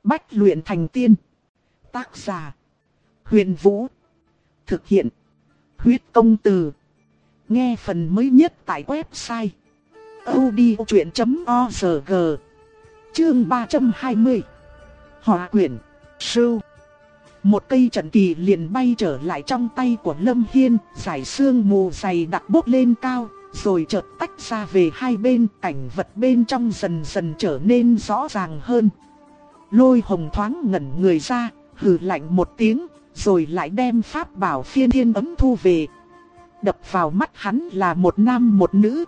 Bách luyện thành tiên. Tác giả: Huyền Vũ. Thực hiện: Huyết Công Từ. Nghe phần mới nhất tại website audiochuyện.org. Chương 320. Hỏa quyển. Sưu. Một cây trận kỳ liền bay trở lại trong tay của Lâm Hiên, dải sương mù dày đặc bốc lên cao, rồi chợt tách ra về hai bên, cảnh vật bên trong dần dần trở nên rõ ràng hơn. Lôi Hồng thoáng ngẩn người ra, hừ lạnh một tiếng, rồi lại đem pháp bảo Phiên Thiên Ấm thu về. Đập vào mắt hắn là một nam một nữ.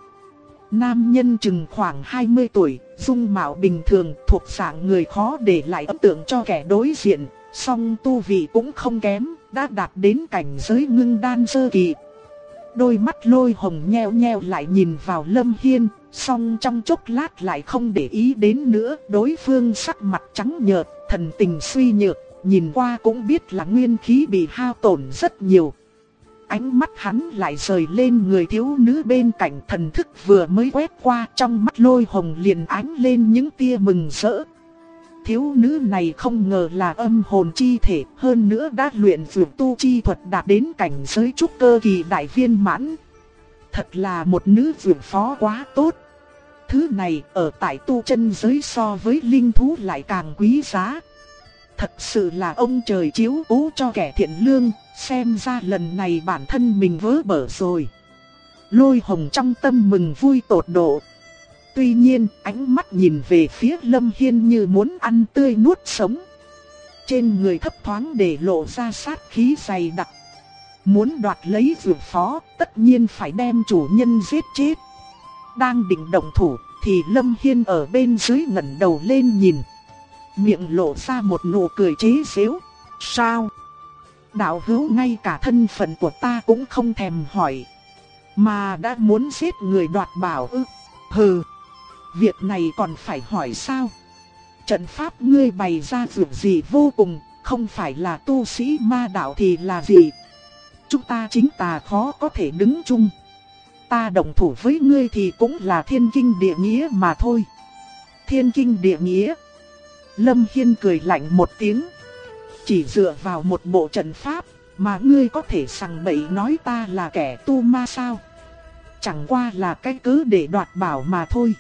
Nam nhân chừng khoảng 20 tuổi, dung mạo bình thường, thuộc dạng người khó để lại ấn tượng cho kẻ đối diện, song tu vị cũng không kém, đã đạt đến cảnh giới ngưng đan sơ kỳ. Đôi mắt Lôi Hồng nheo nheo lại nhìn vào Lâm Hiên, song trong chốc lát lại không để ý đến nữa. Đối phương sắc mặt trắng nhợt, thần tình suy nhược, nhìn qua cũng biết là nguyên khí bị hao tổn rất nhiều. Ánh mắt hắn lại rời lên người thiếu nữ bên cạnh, thần thức vừa mới quét qua, trong mắt Lôi Hồng liền ánh lên những tia mừng rỡ. Thiếu nữ này không ngờ là âm hồn chi thể, hơn nữa đã luyện vượt tu chi thuật đạt đến cảnh giới trúc cơ kỳ đại viên mãn. Thật là một nữ vượt phó quá tốt. Thứ này ở tại tu chân giới so với linh thú lại càng quý giá. Thật sự là ông trời chiếu cố cho kẻ thiện lương, xem ra lần này bản thân mình vớ bở rồi. Lôi Hồng trong tâm mừng vui tột độ. Tuy nhiên, ánh mắt nhìn về phía Lâm Hiên như muốn ăn tươi nuốt sống. Trên người thấp thoáng để lộ ra sát khí dày đặc. Muốn đoạt lấy vượt phó, tất nhiên phải đem chủ nhân giết chết. Đang định động thủ, thì Lâm Hiên ở bên dưới ngẩng đầu lên nhìn. Miệng lộ ra một nụ cười chế giễu. Sao? Đạo hữu ngay cả thân phận của ta cũng không thèm hỏi, mà đã muốn giết người đoạt bảo ư? Hừ, việc này còn phải hỏi sao? Trận pháp ngươi bày ra dường gì vô cùng, không phải là tu sĩ ma đạo thì là gì? Chúng ta chính tà khó có thể đứng chung. Ta đồng thủ với ngươi thì cũng là thiên kinh địa nghĩa mà thôi. Thiên kinh địa nghĩa? Lâm Hiên cười lạnh một tiếng. Chỉ dựa vào một bộ trận pháp mà ngươi có thể sằng bậy nói ta là kẻ tu ma sao? Chẳng qua là cái cớ để đoạt bảo mà thôi.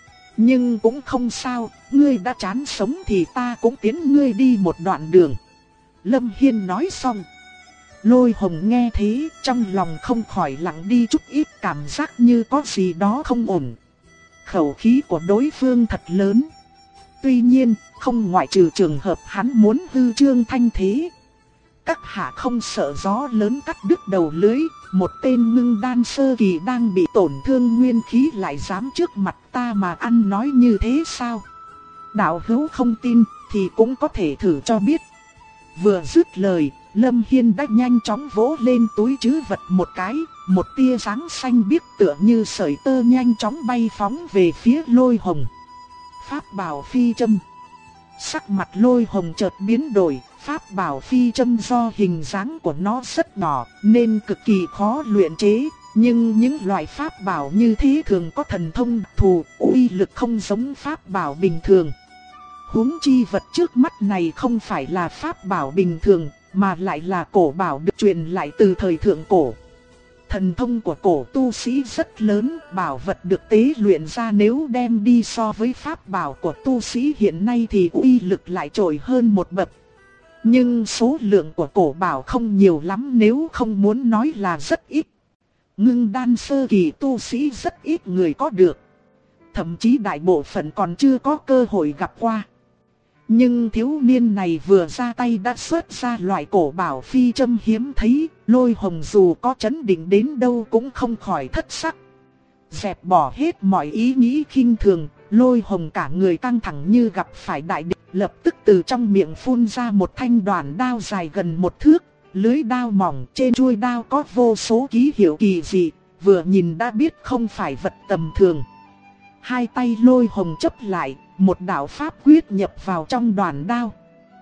Nhưng cũng không sao, ngươi đã chán sống thì ta cũng tiến ngươi đi một đoạn đường. Lâm Hiên nói xong. Lôi Hồng nghe thế, trong lòng không khỏi lặng đi chút ít, cảm giác như có gì đó không ổn. Khẩu khí của đối phương thật lớn. Tuy nhiên, không ngoại trừ trường hợp hắn muốn hư trương thanh thế. Các hạ không sợ gió lớn cắt đứt đầu lưới, một tên ngưng đan sơ kỳ đang bị tổn thương nguyên khí lại dám trước mặt ta mà ăn nói như thế sao? Đạo hữu không tin thì cũng có thể thử cho biết. Vừa dứt lời, Lâm Hiên đã nhanh chóng vỗ lên túi trữ vật một cái, một tia sáng xanh biếc tựa như sợi tơ nhanh chóng bay phóng về phía Lôi Hồng. Pháp bảo phi châm. Sắc mặt Lôi Hồng chợt biến đổi, pháp bảo phi châm do hình dáng của nó rất nhỏ nên cực kỳ khó luyện chế, nhưng những loại pháp bảo như thế thường có thần thông đặc thù, uy lực không giống pháp bảo bình thường. Huống chi vật trước mắt này không phải là pháp bảo bình thường, mà lại là cổ bảo được truyền lại từ thời thượng cổ. Thần thông của cổ tu sĩ rất lớn, bảo vật được tế luyện ra nếu đem đi so với pháp bảo của tu sĩ hiện nay thì uy lực lại trội hơn một bậc. Nhưng số lượng của cổ bảo không nhiều lắm, nếu không muốn nói là rất ít. Ngưng đan sơ kỳ tu sĩ rất ít người có được. Thậm chí đại bộ phận còn chưa có cơ hội gặp qua. Nhưng thiếu niên này vừa ra tay đã xuất ra loại cổ bảo phi châm hiếm thấy, Lôi Hồng dù có chấn định đến đâu cũng không khỏi thất sắc. Dẹp bỏ hết mọi ý nghĩ khinh thường, Lôi Hồng cả người căng thẳng như gặp phải đại địch, lập tức từ trong miệng phun ra một thanh đoản đao dài gần một thước, lưới đao mỏng, trên chuôi đao có vô số ký hiệu kỳ dị, vừa nhìn đã biết không phải vật tầm thường. Hai tay Lôi Hồng chấp lại, một đạo pháp quyết nhập vào trong đoản đao.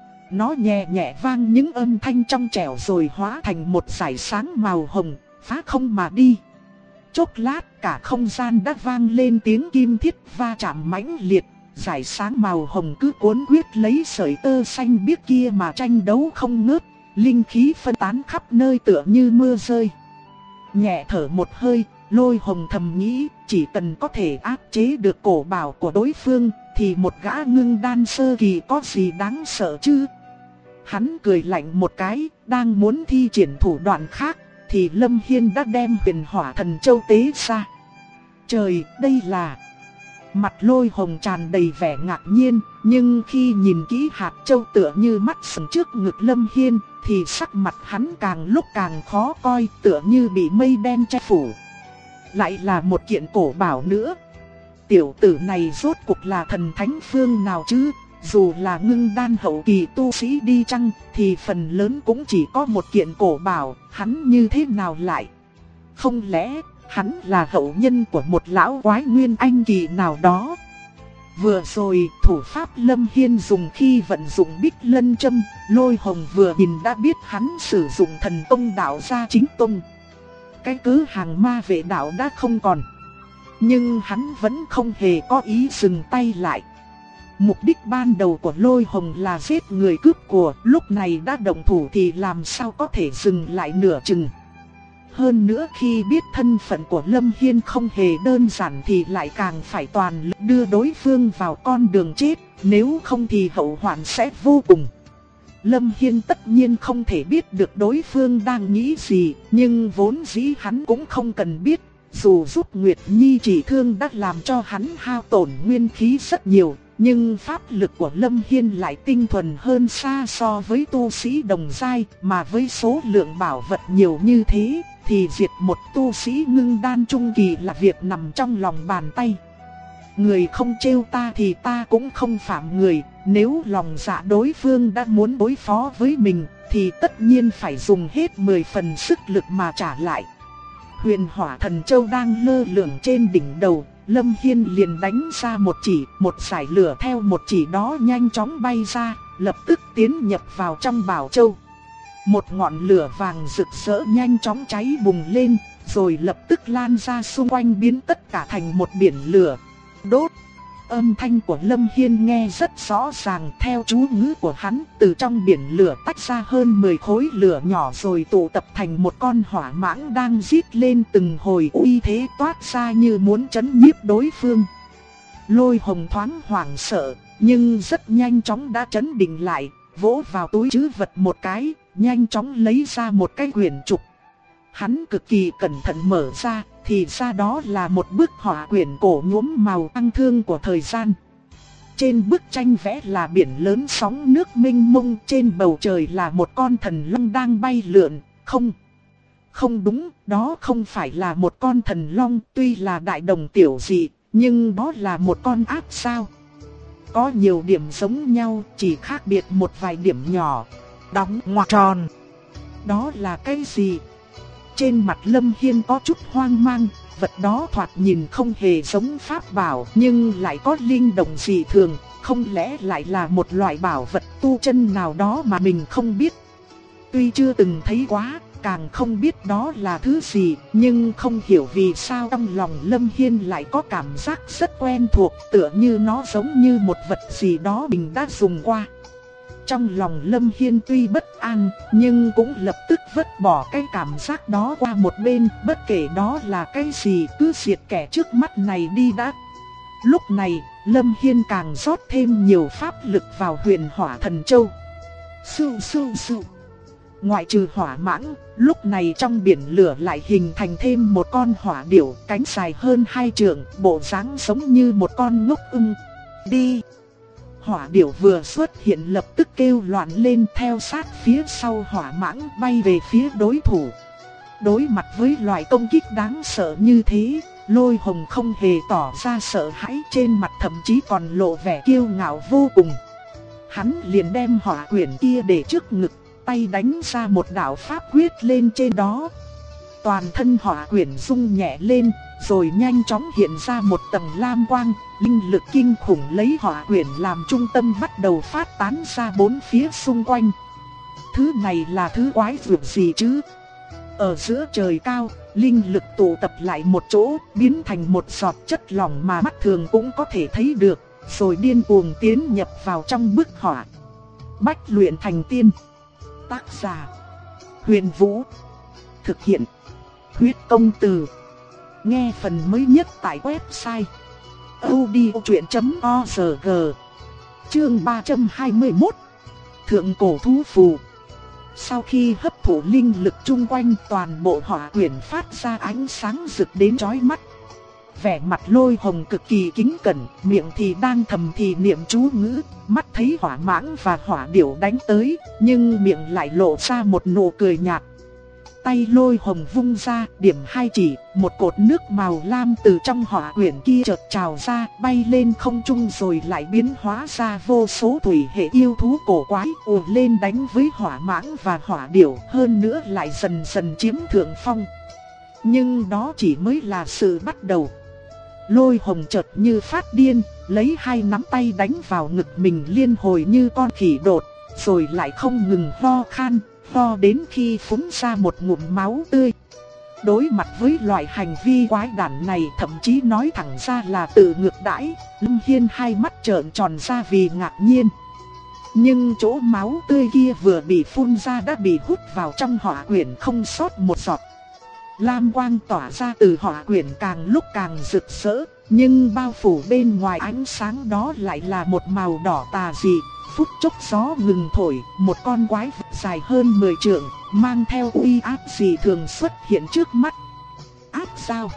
Nó nhẹ nhẹ vang những âm thanh trong trẻo rồi hóa thành một dải sáng màu hồng, phá không mà đi. Chốc lát cả không gian đã vang lên tiếng kim thiết va chạm mãnh liệt, Rải sáng màu hồng cứ cuốn quyết lấy sợi tơ xanh biếc kia mà tranh đấu không ngớt, linh khí phân tán khắp nơi tựa như mưa rơi. Nhẹ thở một hơi, Lôi Hồng thầm nghĩ, chỉ cần có thể áp chế được cổ bảo của đối phương, thì một gã ngưng đan sơ kỳ có gì đáng sợ chứ? Hắn cười lạnh một cái, đang muốn thi triển thủ đoạn khác, thì Lâm Hiên đã đem Huyền Hỏa Thần Châu tế ra. Trời, đây là... Mặt Lôi Hồng tràn đầy vẻ ngạc nhiên, nhưng khi nhìn kỹ hạt châu tựa như mắt sừng trước ngực Lâm Hiên, thì sắc mặt hắn càng lúc càng khó coi, tựa như bị mây đen che phủ. Lại là một kiện cổ bảo nữa. Tiểu tử này rốt cuộc là thần thánh phương nào chứ? Dù là ngưng đan hậu kỳ tu sĩ đi chăng, thì phần lớn cũng chỉ có một kiện cổ bảo, hắn như thế nào lại? Không lẽ hắn là hậu nhân của một lão quái nguyên anh kỳ nào đó? Vừa rồi, thủ pháp Lâm Hiên dùng khi vận dụng Bích Lân Châm, Lôi Hồng vừa nhìn đã biết hắn sử dụng thần tông đạo gia chính tông. Cái cứ hàng ma vệ đạo đã không còn. Nhưng hắn vẫn không hề có ý dừng tay lại. Mục đích ban đầu của Lôi Hồng là giết người cướp của, lúc này đã động thủ thì làm sao có thể dừng lại nửa chừng. Hơn nữa khi biết thân phận của Lâm Hiên không hề đơn giản thì lại càng phải toàn lực đưa đối phương vào con đường chết, nếu không thì hậu hoạn sẽ vô cùng. Lâm Hiên tất nhiên không thể biết được đối phương đang nghĩ gì, nhưng vốn dĩ hắn cũng không cần biết. Dù giúp Nguyệt Nhi trị thương đã làm cho hắn hao tổn nguyên khí rất nhiều, nhưng pháp lực của Lâm Hiên lại tinh thuần hơn xa so với tu sĩ đồng giai, mà với số lượng bảo vật nhiều như thế, thì diệt một tu sĩ ngưng đan trung kỳ là việc nằm trong lòng bàn tay. Người không trêu ta thì ta cũng không phạm người, nếu lòng dạ đối phương đã muốn đối phó với mình, thì tất nhiên phải dùng hết 10 phần sức lực mà trả lại. Huyền Hỏa Thần Châu đang lơ lửng trên đỉnh đầu, Lâm Hiên liền đánh ra một chỉ, một sải lửa theo một chỉ đó nhanh chóng bay ra, lập tức tiến nhập vào trong Bảo Châu. Một ngọn lửa vàng rực rỡ nhanh chóng cháy bùng lên, rồi lập tức lan ra xung quanh biến tất cả thành một biển lửa. Đốt! Âm thanh của Lâm Hiên nghe rất rõ ràng, theo chú ngữ của hắn, từ trong biển lửa tách ra hơn 10 khối lửa nhỏ rồi tụ tập thành một con hỏa mãng đang rít lên từng hồi, uy thế toát ra như muốn chấn nhiếp đối phương. Lôi Hồng thoáng hoảng sợ, nhưng rất nhanh chóng đã trấn định lại, vỗ vào túi trữ vật một cái, nhanh chóng lấy ra một cái quyển trục. Hắn cực kỳ cẩn thận mở ra, thì ra đó là một bức họa quyển cổ nhuốm màu tăng thương của thời gian. Trên bức tranh vẽ là biển lớn sóng nước mênh mông, trên bầu trời là một con thần long đang bay lượn. Không đúng, đó không phải là một con thần long, tuy là đại đồng tiểu dị, nhưng đó là một con ác sao. Có nhiều điểm giống nhau, chỉ khác biệt một vài điểm nhỏ. Đóng ngoặc tròn. Đó là cái gì? Trên mặt Lâm Hiên có chút hoang mang, vật đó thoạt nhìn không hề giống pháp bảo, nhưng lại có linh động dị thường, không lẽ lại là một loại bảo vật tu chân nào đó mà mình không biết. Tuy chưa từng thấy quá, càng không biết đó là thứ gì, nhưng không hiểu vì sao trong lòng Lâm Hiên lại có cảm giác rất quen thuộc, tựa như nó giống như một vật gì đó mình đã dùng qua. Trong lòng Lâm Hiên tuy bất an, nhưng cũng lập tức vứt bỏ cái cảm giác đó qua một bên, bất kể đó là cái gì, cứ diệt kẻ trước mắt này đi đã. Lúc này, Lâm Hiên càng rót thêm nhiều pháp lực vào Huyền Hỏa Thần Châu. Sưu sưu sưu. Ngoại trừ hỏa mãng, lúc này trong biển lửa lại hình thành thêm một con hỏa điểu, cánh dài hơn 2 trượng, bộ dáng giống như một con ngốc ưng. Đi! Hỏa điểu vừa xuất hiện lập tức kêu loạn lên, theo sát phía sau hỏa mãng bay về phía đối thủ. Đối mặt với loại công kích đáng sợ như thế, Lôi Hồng không hề tỏ ra sợ hãi, trên mặt thậm chí còn lộ vẻ kiêu ngạo vô cùng. Hắn liền đem hỏa quyển kia để trước ngực, tay đánh ra một đạo pháp quyết lên trên đó. Toàn thân hỏa quyển rung nhẹ lên, rồi nhanh chóng hiện ra một tầng lam quang, linh lực kinh khủng lấy hỏa quyển làm trung tâm bắt đầu phát tán ra bốn phía xung quanh. Thứ này là thứ quái vật gì chứ? Ở giữa trời cao, linh lực tụ tập lại một chỗ, biến thành một giọt chất lỏng mà mắt thường cũng có thể thấy được, rồi điên cuồng tiến nhập vào trong bức họa. Bách luyện thành tiên. Tác giả: Huyền Vũ. Thực hiện: Huyết Công Từ. Nghe phần mới nhất tại website audiochuyện.org. Chương 321. Thượng cổ thú phù. Sau khi hấp thụ linh lực chung quanh, toàn bộ hỏa quyển phát ra ánh sáng rực đến chói mắt. Vẻ mặt Lôi Hồng cực kỳ kính cẩn, miệng thì đang thầm thì niệm chú ngữ, mắt thấy hỏa mãng và hỏa điểu đánh tới, nhưng miệng lại lộ ra một nụ cười nhạt. Tay Lôi Hồng vung ra, điểm hai chỉ, một cột nước màu lam từ trong hỏa quyển kia chợt trào ra, bay lên không trung rồi lại biến hóa ra vô số thủy hệ yêu thú cổ quái ùa lên đánh với hỏa mãng và hỏa điểu, hơn nữa lại dần dần chiếm thượng phong. Nhưng đó chỉ mới là sự bắt đầu. Lôi Hồng chợt như phát điên, lấy hai nắm tay đánh vào ngực mình liên hồi như con khỉ đột, rồi lại không ngừng ho khan, ho đến khi phun ra một ngụm máu tươi. Đối mặt với loại hành vi quái đản này, thậm chí nói thẳng ra là tự ngược đãi, Lâm Hiên hai mắt trợn tròn ra vì ngạc nhiên. Nhưng chỗ máu tươi kia vừa bị phun ra đã bị hút vào trong hỏa quyển không sót một giọt. Lam quang tỏa ra từ hỏa quyển càng lúc càng rực rỡ, nhưng bao phủ bên ngoài ánh sáng đó lại là một màu đỏ tà dị. Phút chốc gió ngừng thổi, một con quái vật dài hơn 10 trượng, mang theo uy áp dị thường xuất hiện trước mắt. Áp sao?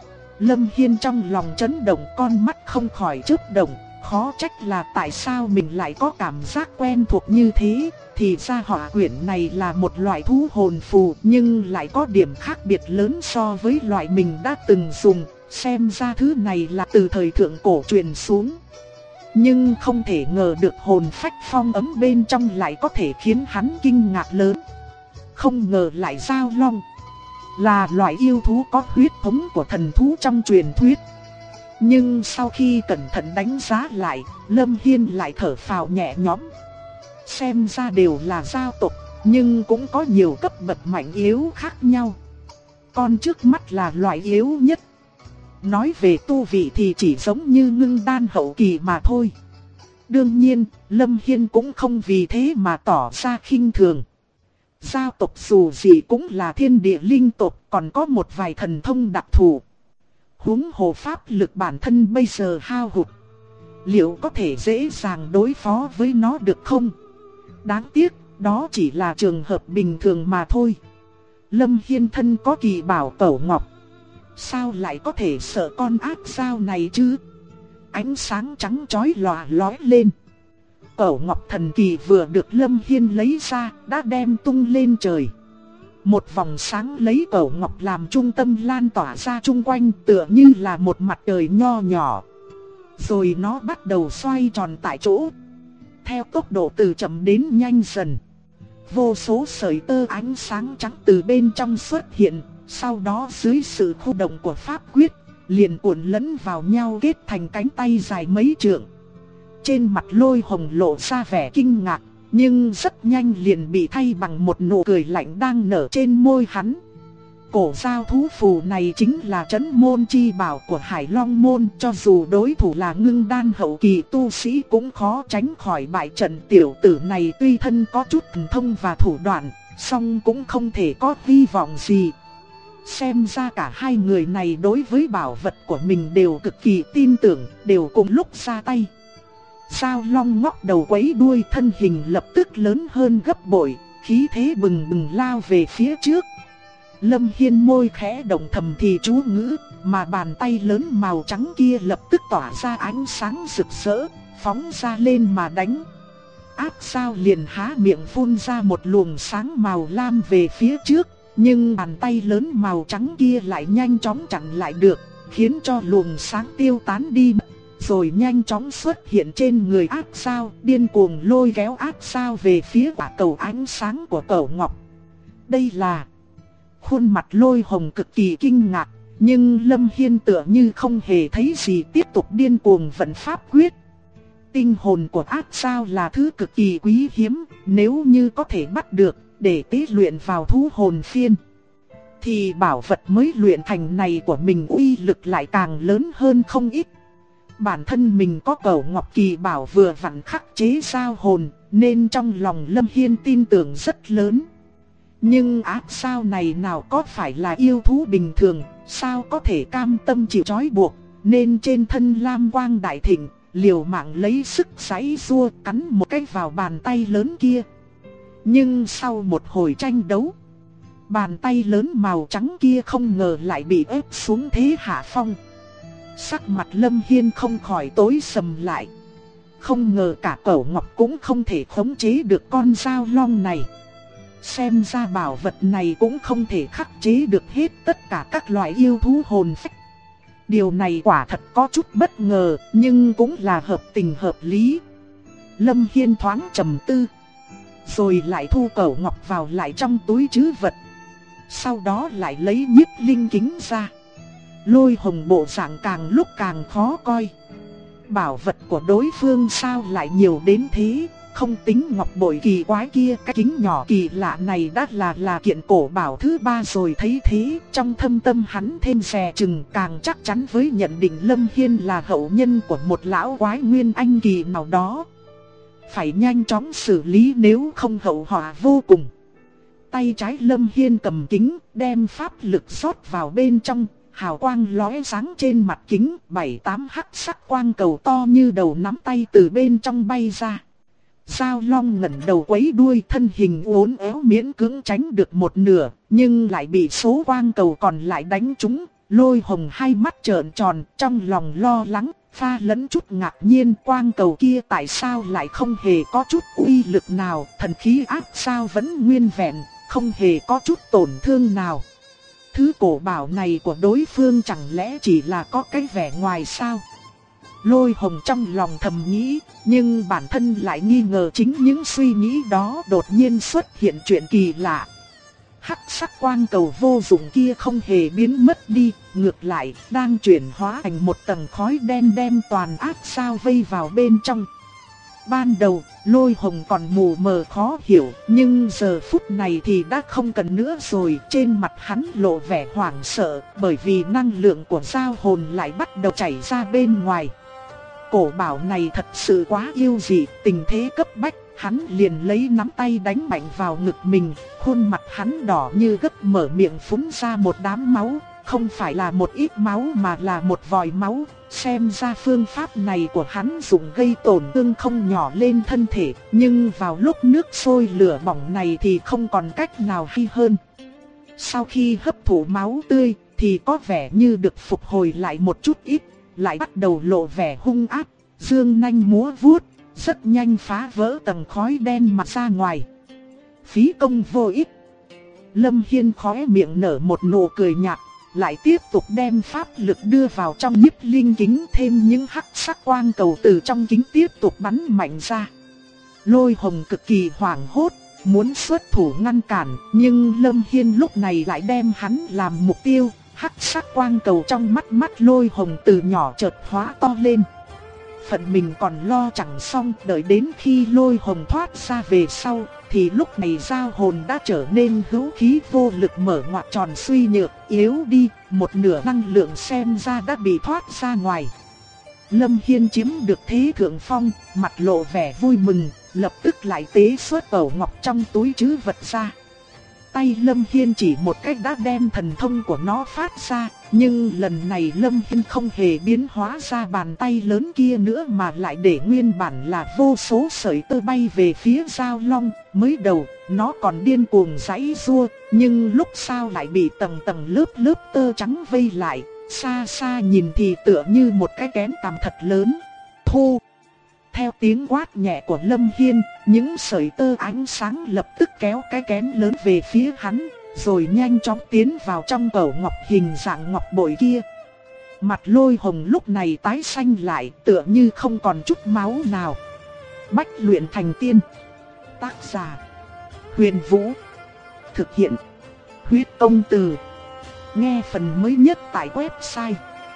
Lâm Hiên trong lòng chấn động, con mắt không khỏi chớp động, khó trách là tại sao mình lại có cảm giác quen thuộc như thế. Thì ra hỏa quyển này là một loại thú hồn phù, nhưng lại có điểm khác biệt lớn so với loại mình đã từng dùng, xem ra thứ này là từ thời thượng cổ truyền xuống. Nhưng không thể ngờ được hồn phách phong ấm bên trong lại có thể khiến hắn kinh ngạc lớn. Không ngờ lại Giao Long là loại yêu thú có huyết thống của thần thú trong truyền thuyết. Nhưng sau khi cẩn thận đánh giá lại, Lâm Hiên lại thở phào nhẹ nhõm. Xem ra đều là giao tộc, nhưng cũng có nhiều cấp bậc mạnh yếu khác nhau. Con trước mắt là loại yếu nhất. Nói về tu vị thì chỉ giống như ngưng đan hậu kỳ mà thôi. Đương nhiên, Lâm Hiên cũng không vì thế mà tỏ ra khinh thường. Giao tộc dù gì cũng là thiên địa linh tộc, còn có một vài thần thông đặc thù. Huống hồ pháp lực bản thân bây giờ hao hụt, liệu có thể dễ dàng đối phó với nó được không? Đáng tiếc, đó chỉ là trường hợp bình thường mà thôi. Lâm Hiên thân có kỳ bảo Cẩu Ngọc, sao lại có thể sợ con ác sao này chứ? Ánh sáng trắng chói lòa lói lên. Cẩu Ngọc thần kỳ vừa được Lâm Hiên lấy ra, đã đem tung lên trời. Một vòng sáng lấy Cẩu Ngọc làm trung tâm lan tỏa ra chung quanh, tựa như là một mặt trời nho nhỏ. Rồi nó bắt đầu xoay tròn tại chỗ, theo tốc độ từ chậm đến nhanh dần. Vô số sợi tơ ánh sáng trắng từ bên trong xuất hiện, sau đó dưới sự khu động của pháp quyết, liền cuộn lẫn vào nhau kết thành cánh tay dài mấy trượng. Trên mặt Lôi Hồng lộ ra vẻ kinh ngạc, nhưng rất nhanh liền bị thay bằng một nụ cười lạnh đang nở trên môi hắn. Cổ giao thú phù này chính là trấn môn chi bảo của Hải Long môn, cho dù đối thủ là ngưng đan hậu kỳ tu sĩ cũng khó tránh khỏi bại trận. Tiểu tử này tuy thân có chút thần thông và thủ đoạn, song cũng không thể có hy vọng gì. Xem ra cả hai người này đối với bảo vật của mình đều cực kỳ tin tưởng, đều cùng lúc ra tay. Giao Long ngóc đầu quấy đuôi, thân hình lập tức lớn hơn gấp bội, khí thế bừng bừng lao về phía trước. Lâm Hiên môi khẽ động thầm thì chú ngữ, mà bàn tay lớn màu trắng kia lập tức tỏa ra ánh sáng rực rỡ, phóng ra lên mà đánh. Áp sao liền há miệng phun ra một luồng sáng màu lam về phía trước, nhưng bàn tay lớn màu trắng kia lại nhanh chóng chặn lại được, khiến cho luồng sáng tiêu tán đi, rồi nhanh chóng xuất hiện trên người Áp sao, điên cuồng lôi kéo Áp sao về phía quả cầu ánh sáng của Cẩu Ngọc. Đây là... Khuôn mặt Lôi Hồng cực kỳ kinh ngạc, nhưng Lâm Hiên tựa như không hề thấy gì, tiếp tục điên cuồng vận pháp quyết. Tinh hồn của Áp sao là thứ cực kỳ quý hiếm, nếu như có thể bắt được để tế luyện vào thú hồn phiên, thì bảo vật mới luyện thành này của mình uy lực lại càng lớn hơn không ít. Bản thân mình có Cẩu Ngọc Kỳ Bảo vừa vặn khắc chế sao hồn, nên trong lòng Lâm Hiên tin tưởng rất lớn. Nhưng ác sao này nào có phải là yêu thú bình thường, sao có thể cam tâm chịu trói buộc, nên trên thân lam quang đại thịnh, liều mạng lấy sức giãy giụa cắn một cái vào bàn tay lớn kia. Nhưng sau một hồi tranh đấu, bàn tay lớn màu trắng kia không ngờ lại bị ép xuống thế hạ phong. Sắc mặt Lâm Hiên không khỏi tối sầm lại. Không ngờ cả Cẩu Ngọc cũng không thể khống chế được con dao long này. Xem ra bảo vật này cũng không thể khắc chế được hết tất cả các loại yêu thú hồn phách. Điều này quả thật có chút bất ngờ, nhưng cũng là hợp tình hợp lý. Lâm Hiên thoáng trầm tư, rồi lại thu Cẩu Ngọc vào lại trong túi trữ vật. Sau đó lại lấy nhiếp linh kính ra. Lôi Hồng bộ dạng càng lúc càng khó coi. Bảo vật của đối phương sao lại nhiều đến thế? Không tính ngọc bội kỳ quái kia, cái kính nhỏ kỳ lạ này đã là kiện cổ bảo thứ 3 rồi. Thấy thế, trong thâm tâm hắn thêm dè chừng, càng chắc chắn với nhận định Lâm Hiên là hậu nhân của một lão quái nguyên anh kỳ nào đó. Phải nhanh chóng xử lý nếu không hậu họa vô cùng. Tay trái Lâm Hiên cầm kính, đem pháp lực rót vào bên trong. Hào quang lóe sáng trên mặt kính, 7-8 hắc sắc quang cầu to như đầu nắm tay từ bên trong bay ra. Dao long ngẩng đầu quấy đuôi, thân hình uốn éo miễn cưỡng tránh được một nửa, nhưng lại bị số quang cầu còn lại đánh trúng. Lôi Hồng hai mắt trợn tròn, trong lòng lo lắng, pha lẫn chút ngạc nhiên, quang cầu kia tại sao lại không hề có chút uy lực nào, thần khí áp sao vẫn nguyên vẹn, không hề có chút tổn thương nào. Thứ cổ bảo này của đối phương chẳng lẽ chỉ là có cái vẻ ngoài sao? Lôi Hồng trong lòng thầm nghĩ, nhưng bản thân lại nghi ngờ chính những suy nghĩ đó đột nhiên xuất hiện chuyện kỳ lạ. Hắc sắc quang cầu vô dụng kia không hề biến mất đi, ngược lại đang chuyển hóa thành một tầng khói đen đem toàn ác sao vây vào bên trong. Ban đầu, Lôi Hồng còn mù mờ khó hiểu, nhưng giờ phút này thì đã không cần nữa rồi. Trên mặt hắn lộ vẻ hoảng sợ, bởi vì năng lượng của giao hồn lại bắt đầu chảy ra bên ngoài. Cổ bảo này thật sự quá yêu dị, tình thế cấp bách, hắn liền lấy nắm tay đánh mạnh vào ngực mình. Khuôn mặt hắn đỏ như gấc, mở miệng phun ra một đám máu. Không phải là một ít máu mà là một vòi máu. Xem ra phương pháp này của hắn dùng gây tổn thương không nhỏ lên thân thể, nhưng vào lúc nước sôi lửa bỏng này thì không còn cách nào hay hơn. Sau khi hấp thụ máu tươi thì có vẻ như được phục hồi lại một chút ít, lại bắt đầu lộ vẻ hung ác, dương nanh múa vuốt, rất nhanh phá vỡ tầng khói đen mà ra ngoài. Phí công vô ích. Lâm Hiên khóe miệng nở một nụ cười nhạt, lại tiếp tục đem pháp lực đưa vào trong nhiếp linh kính, thêm những hắc sắc quang cầu từ trong kính tiếp tục bắn mạnh ra. Lôi Hồng cực kỳ hoảng hốt, muốn xuất thủ ngăn cản, nhưng Lâm Hiên lúc này lại đem hắn làm mục tiêu. Hắc sắc quang cầu trong mắt Lôi Hồng từ nhỏ chợt hóa to lên. Phận mình còn lo chẳng xong, đợi đến khi Lôi Hồng thoát ra về sau, thì lúc này giao hồn đã trở nên hữu khí vô lực, mở ngoặt tròn suy nhược, yếu đi, một nửa năng lượng xem ra đã bị thoát ra ngoài. Lâm Hiên chiếm được thế thượng phong, mặt lộ vẻ vui mừng, lập tức lại tế xuất Cẩu Ngọc trong túi trữ vật ra. Tay Lâm Hiên chỉ một cách đã đem thần thông của nó phát ra, nhưng lần này Lâm Hiên không hề biến hóa ra bàn tay lớn kia nữa, mà lại để nguyên bản là vô số sợi tơ bay về phía Giao Long. Mới đầu, nó còn điên cuồng giãy giụa, nhưng lúc sau lại bị tầng tầng lớp tơ trắng vây lại, xa xa nhìn thì tựa như một cái kén tằm thật lớn. Thu! Theo tiếng quát nhẹ của Lâm Hiên, những sợi tơ ánh sáng lập tức kéo cái kén lớn về phía hắn, rồi nhanh chóng tiến vào trong Cẩu Ngọc hình dạng ngọc bội kia. Mặt Lôi Hồng lúc này tái xanh lại, tựa như không còn chút máu nào. Bách luyện thành tiên. Tác giả: Huyền Vũ. Thực hiện: Huyết Công Từ. Nghe phần mới nhất tại website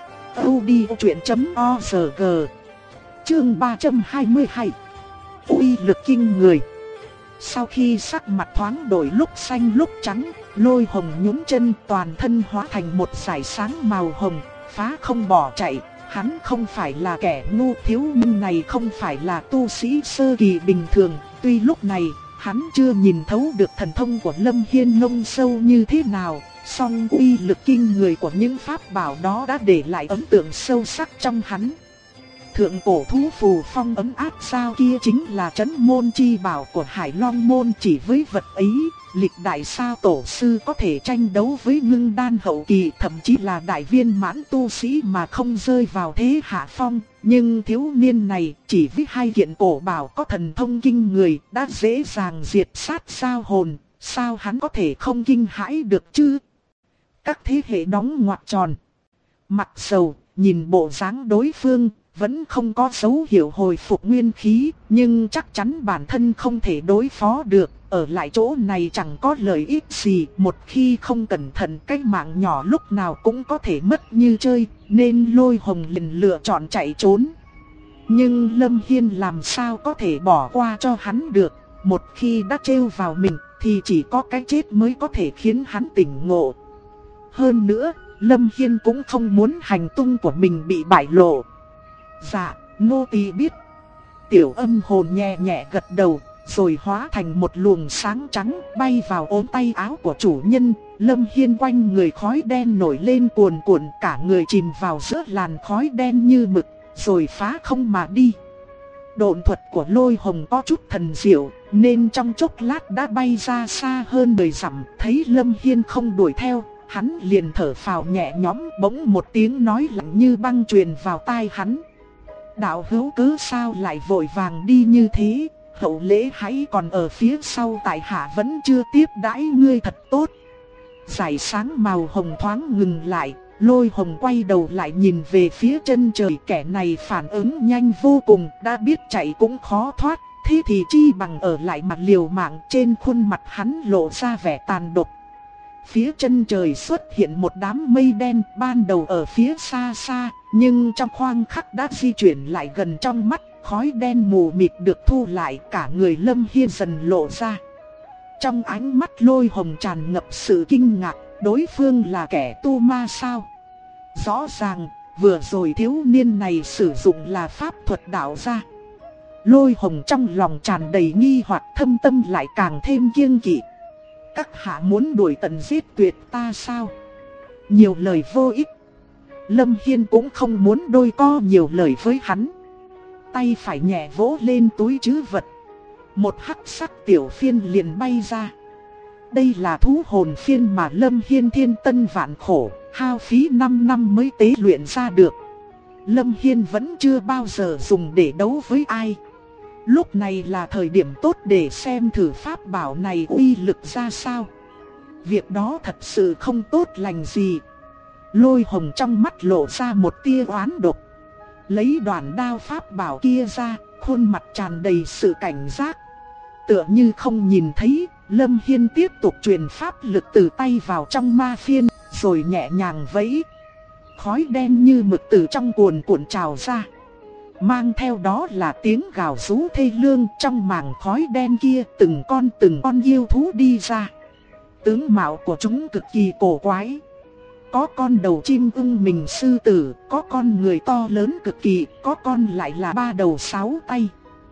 audiochuyện.org. Chương 322. Uy lực kinh người. Sau khi sắc mặt thoáng đổi lúc xanh lúc trắng, Lôi Hồng nhún chân, toàn thân hóa thành một dải sáng màu hồng, phá không bỏ chạy, Hắn không phải là kẻ ngu, thiếu niên này không phải là tu sĩ sơ kỳ bình thường. Tuy lúc này hắn chưa nhìn thấu được thần thông của Lâm Hiên nông sâu như thế nào, song uy lực kinh người của những pháp bảo đó đã để lại ấn tượng sâu sắc trong hắn. Thượng cổ thú phù phong ấm áp sao kia chính là trấn môn chi bảo của Hải Long môn, chỉ với vật ấy, lịch đại sao tổ sư có thể tranh đấu với ngưng đan hậu kỳ, thậm chí là đại viên mãn tu sĩ mà không rơi vào thế hạ phong. Nhưng thiếu niên này chỉ với hai kiện cổ bảo có thần thông kinh người đã dễ dàng diệt sát sao hồn, sao hắn có thể không kinh hãi được chứ? Các thế hệ đóng ngoặc tròn. Mặc sầu, nhìn bộ dáng đối phương, vẫn không có dấu hiệu hồi phục nguyên khí, nhưng chắc chắn bản thân không thể đối phó được. Ở lại chỗ này chẳng có lợi ích gì, một khi không cẩn thận cái mạng nhỏ lúc nào cũng có thể mất như chơi, nên Lôi Hồng liền lựa chọn chạy trốn. Nhưng Lâm Hiên làm sao có thể bỏ qua cho hắn được, một khi đã trêu vào mình thì chỉ có cái chết mới có thể khiến hắn tỉnh ngộ. Hơn nữa, Lâm Hiên cũng không muốn hành tung của mình bị bại lộ. Dạ, nô tỳ biết. Tiểu Âm hồn nhẹ nhẹ gật đầu, rồi hóa thành một luồng sáng trắng bay vào ống tay áo của chủ nhân. Lâm Hiên quanh người khói đen nổi lên cuồn cuộn, cả người chìm vào giữa làn khói đen như mực, rồi phá không mà đi. Độn thuật của Lôi Hồng có chút thần diệu, nên trong chốc lát đã bay ra xa hơn 10 dặm. Thấy Lâm Hiên không đuổi theo, hắn liền thở phào nhẹ nhõm. Bỗng một tiếng nói lạnh như băng truyền vào tai hắn. Đạo hữu cứ sao lại vội vàng đi như thế, hậu lễ hãy còn ở phía sau, tại hạ vẫn chưa tiếp đãi ngươi thật tốt. Dải sáng màu hồng thoáng ngừng lại, Lôi Hồng quay đầu lại nhìn về phía chân trời. Kẻ này phản ứng nhanh vô cùng, đã biết chạy cũng khó thoát, thế thì chi bằng ở lại mà liều mạng. Trên khuôn mặt hắn lộ ra vẻ tàn độc. Phía chân trời xuất hiện một đám mây đen, ban đầu ở phía xa xa, nhưng trong khoảnh khắc đã di chuyển lại gần trong mắt. Khói đen mù mịt được thu lại, cả người Lâm Hiên dần lộ ra. Trong ánh mắt Lôi Hồng tràn ngập sự kinh ngạc, đối phương là kẻ tu ma sao? Rõ ràng, vừa rồi thiếu niên này sử dụng là pháp thuật đạo gia. Lôi Hồng trong lòng tràn đầy nghi hoặc, thâm tâm lại càng thêm kiêng kỵ. Các hạ muốn đuổi tận giết tuyệt ta sao? Nhiều lời vô ích. Lâm Hiên cũng không muốn đôi co nhiều lời với hắn. Tay phải nhẹ vỗ lên túi trữ vật. Một hắc sắc tiểu phiên liền bay ra. Đây là thú hồn phiên mà Lâm Hiên thiên tân vạn khổ, hao phí 5 năm mới tế luyện ra được. Lâm Hiên vẫn chưa bao giờ dùng để đấu với ai. Lúc này là thời điểm tốt để xem thử pháp bảo này uy lực ra sao. Việc đó thật sự không tốt lành gì. Lôi Hồng trong mắt lộ ra một tia oán độc. Lấy đoạn đao pháp bảo kia ra, khuôn mặt tràn đầy sự cảnh giác. Tựa như không nhìn thấy, Lâm Hiên tiếp tục truyền pháp lực từ tay vào trong ma phiên, rồi nhẹ nhàng vẫy. Khói đen như mực từ trong cuồn cuộn trào ra. Mang theo đó là tiếng gào rú thê lương. Trong màng khói đen kia từng con yêu thú đi ra. Tướng mạo của chúng cực kỳ cổ quái. Có con đầu chim ưng mình sư tử, có con người to lớn cực kỳ, có con lại là 3 đầu 6 tay.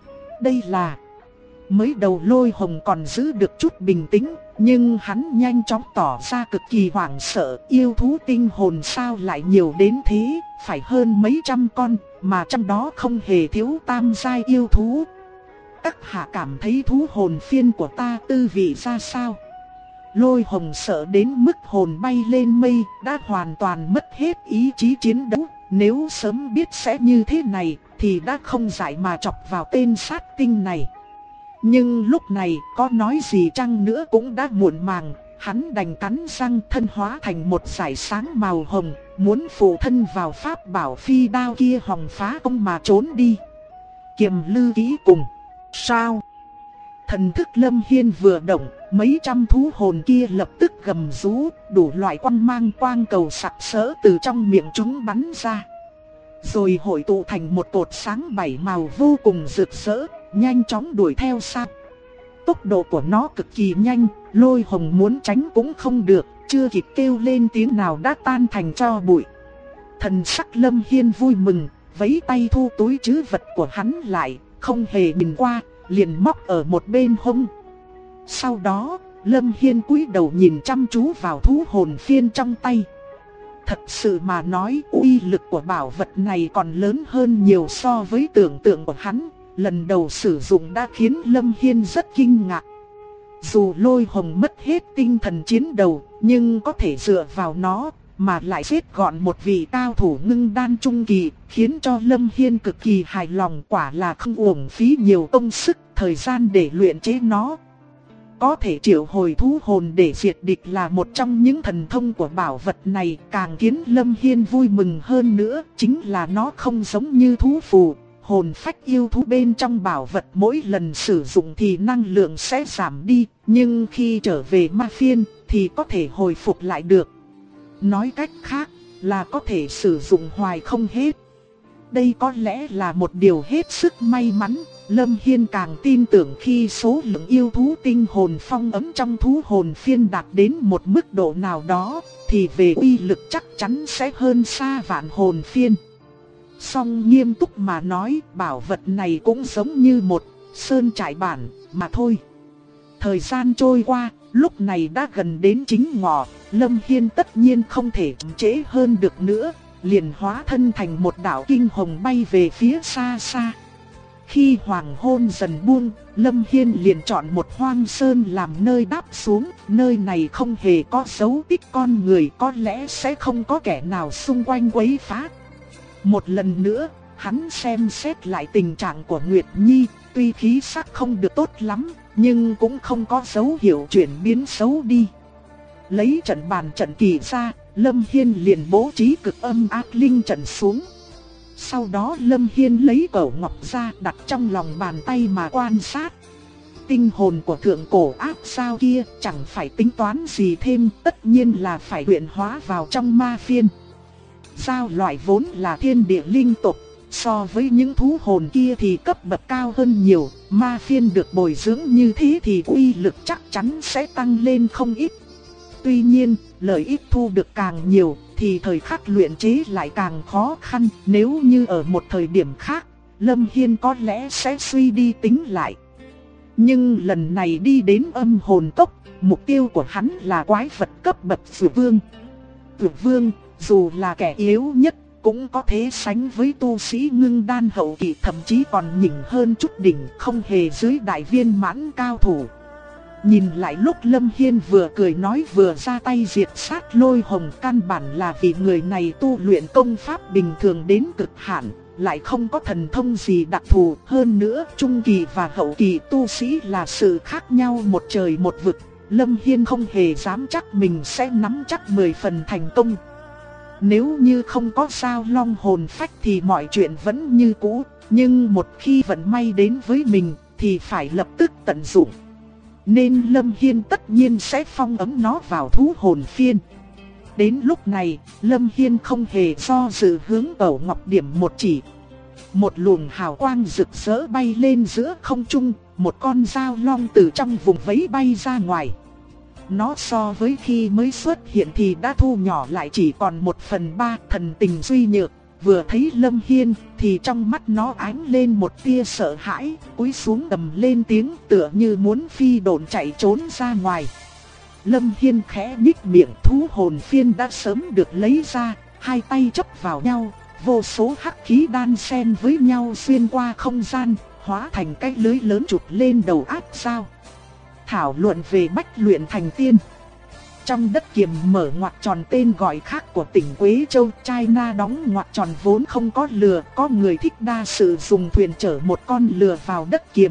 Đây là... Mới đầu Lôi Hồng còn giữ được chút bình tĩnh, nhưng hắn nhanh chóng tỏ ra cực kỳ hoảng sợ. Yêu thú tinh hồn sao lại nhiều đến thế, phải hơn mấy trăm con, mà trong đó không hề thiếu tam giai yêu thú. Các hạ cảm thấy thú hồn phiên của ta tư vị ra sao? Lôi Hồng sợ đến mức hồn bay lên mây, đã hoàn toàn mất hết ý chí chiến đấu. Nếu sớm biết sẽ như thế này, thì đã không dại mà chọc vào tên sát tinh này. Nhưng lúc này có nói gì chăng nữa cũng đã muộn màng. Hắn đành cắn răng thân hóa thành một dải sáng màu hồng, muốn phụ thân vào pháp bảo phi đao kia hòng phá công mà trốn đi. Kiềm lư ký cùng. Sao? Thần thức Lâm Hiên vừa động, mấy trăm thú hồn kia lập tức gầm rú, đủ loại quang mang quang cầu sặc sỡ từ trong miệng chúng bắn ra. Rồi hội tụ thành một cột sáng 7 màu vô cùng rực rỡ, nhanh chóng đuổi theo sát. Tốc độ của nó cực kỳ nhanh, Lôi Hồng muốn tránh cũng không được, chưa kịp kêu lên tiếng nào đã tan thành tro bụi. Thần sắc Lâm Hiên vui mừng, vẫy tay thu túi trữ vật của hắn lại, không hề nhìn qua, liền móc ở một bên hông. Sau đó, Lâm Hiên cúi đầu nhìn chăm chú vào thú hồn phiên trong tay. Thật sự mà nói, uy lực của bảo vật này còn lớn hơn nhiều so với tưởng tượng của hắn. Lần đầu sử dụng đã khiến Lâm Hiên rất kinh ngạc. Dù Lôi Hồng mất hết tinh thần chiến đầu, nhưng có thể dựa vào nó mà lại giết gọn một vị cao thủ ngưng đan trung kỳ, khiến cho Lâm Hiên cực kỳ hài lòng, quả là không uổng phí nhiều công sức, thời gian để luyện chế nó. Có thể triệu hồi thú hồn để diệt địch là một trong những thần thông của bảo vật này, càng khiến Lâm Hiên vui mừng hơn nữa, chính là nó không giống như thú phù. Hồn phách yêu thú bên trong bảo vật mỗi lần sử dụng thì năng lượng sẽ giảm đi, nhưng khi trở về ma phiên thì có thể hồi phục lại được. Nói cách khác là có thể sử dụng hoài không hết. Đây có lẽ là một điều hết sức may mắn. Lâm Hiên càng tin tưởng khi số lượng yêu thú tinh hồn phong ấm trong thú hồn phiên đạt đến một mức độ nào đó, thì về uy lực chắc chắn sẽ hơn xa vạn hồn phiên. Song nghiêm túc mà nói, bảo vật này cũng giống như một sơn trại bản mà thôi. Thời gian trôi qua, lúc này đã gần đến chính ngọ, Lâm Hiên tất nhiên không thể chậm trễ hơn được nữa, liền hóa thân thành một đạo kinh hồng bay về phía xa xa. Khi hoàng hôn dần buông, Lâm Hiên liền chọn một hoang sơn làm nơi đáp xuống, nơi này không hề có dấu tích con người, có lẽ sẽ không có kẻ nào xung quanh quấy phá. Một lần nữa, hắn xem xét lại tình trạng của Nguyệt Nhi, tuy khí sắc không được tốt lắm, nhưng cũng không có dấu hiệu chuyển biến xấu đi. Lấy trận bàn trận kỳ ra, Lâm Hiên liền bố trí cực âm ác linh trận xuống. Sau đó Lâm Hiên lấy cẩu ngọc ra đặt trong lòng bàn tay mà quan sát. Tinh hồn của thượng cổ ác sao kia chẳng phải tính toán gì thêm, tất nhiên là phải luyện hóa vào trong ma phiên. Sao loại vốn là thiên địa linh tộc, so với những thú hồn kia thì cấp bậc cao hơn nhiều, ma phiên được bồi dưỡng như thế thì uy lực chắc chắn sẽ tăng lên không ít. Tuy nhiên, lợi ích thu được càng nhiều thì thời khắc luyện chế lại càng khó khăn, nếu như ở một thời điểm khác, Lâm Hiên có lẽ sẽ suy đi tính lại. Nhưng lần này đi đến âm hồn cốc, mục tiêu của hắn là quái vật cấp bậc Dược Vương. Dược Vương, dù là kẻ yếu nhất, cũng có thể sánh với tu sĩ ngưng đan hậu kỳ, thậm chí còn nhỉnh hơn chút đỉnh, không hề dưới đại viên mãn cao thủ. Nhìn lại lúc Lâm Hiên vừa cười nói vừa ra tay diệt sát Lôi Hồng, căn bản là vì người này tu luyện công pháp bình thường đến cực hạn, lại không có thần thông gì đặc thù. Hơn nữa, trung kỳ và hậu kỳ tu sĩ là sự khác nhau một trời một vực. Lâm Hiên không hề dám chắc mình sẽ nắm chắc 10 phần thành công. Nếu như không có sao long hồn phách thì mọi chuyện vẫn như cũ, nhưng một khi vận may đến với mình thì phải lập tức tận dụng. Nên Lâm Hiên tất nhiên sẽ phong ấn nó vào thú hồn phiên. Đến lúc này, Lâm Hiên không hề do dự hướng Cẩu Ngọc điểm một chỉ. Một luồng hào quang rực rỡ bay lên giữa không trung, một con dao long từ trong vùng vẫy bay ra ngoài. Nó so với khi mới xuất hiện thì đã thu nhỏ lại chỉ còn 1/3, thần tình suy nhược. Vừa thấy Lâm Hiên thì trong mắt nó ánh lên một tia sợ hãi, cúi xuống gầm lên tiếng tựa như muốn phi độn chạy trốn ra ngoài. Lâm Hiên khẽ nhích miệng, thú hồn phiên đã sớm được lấy ra, hai tay chấp vào nhau, vô số hắc khí đan xen với nhau xuyên qua không gian, hóa thành cái lưới lớn chụp lên đầu ác sao. Thảo luận về bách luyện thành tiên. Trong đất Kiềm mở ngoặc tròn tên gọi khác của tỉnh Quế Châu, China đóng ngoặc tròn vốn không có lừa, có người thích đa sự dùng thuyền chở một con lừa vào đất Kiềm.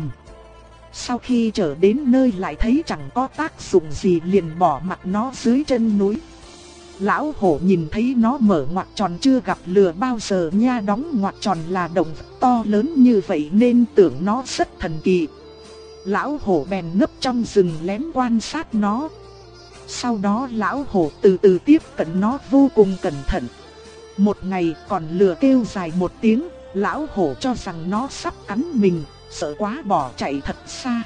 Sau khi chở đến nơi lại thấy chẳng có tác dụng gì liền bỏ mặc nó dưới chân núi. Lão hổ nhìn thấy nó mở ngoặc tròn chưa gặp lừa bao giờ nha, đóng ngoặc tròn là động vật to lớn như vậy nên tưởng nó rất thần kỳ. Lão hổ bèn nấp trong rừng lén quan sát nó. Sau đó lão hổ từ từ tiếp cận nó vô cùng cẩn thận. Một ngày còn lừa kêu dài một tiếng, lão hổ cho rằng nó sắp cắn mình, sợ quá bỏ chạy thật xa.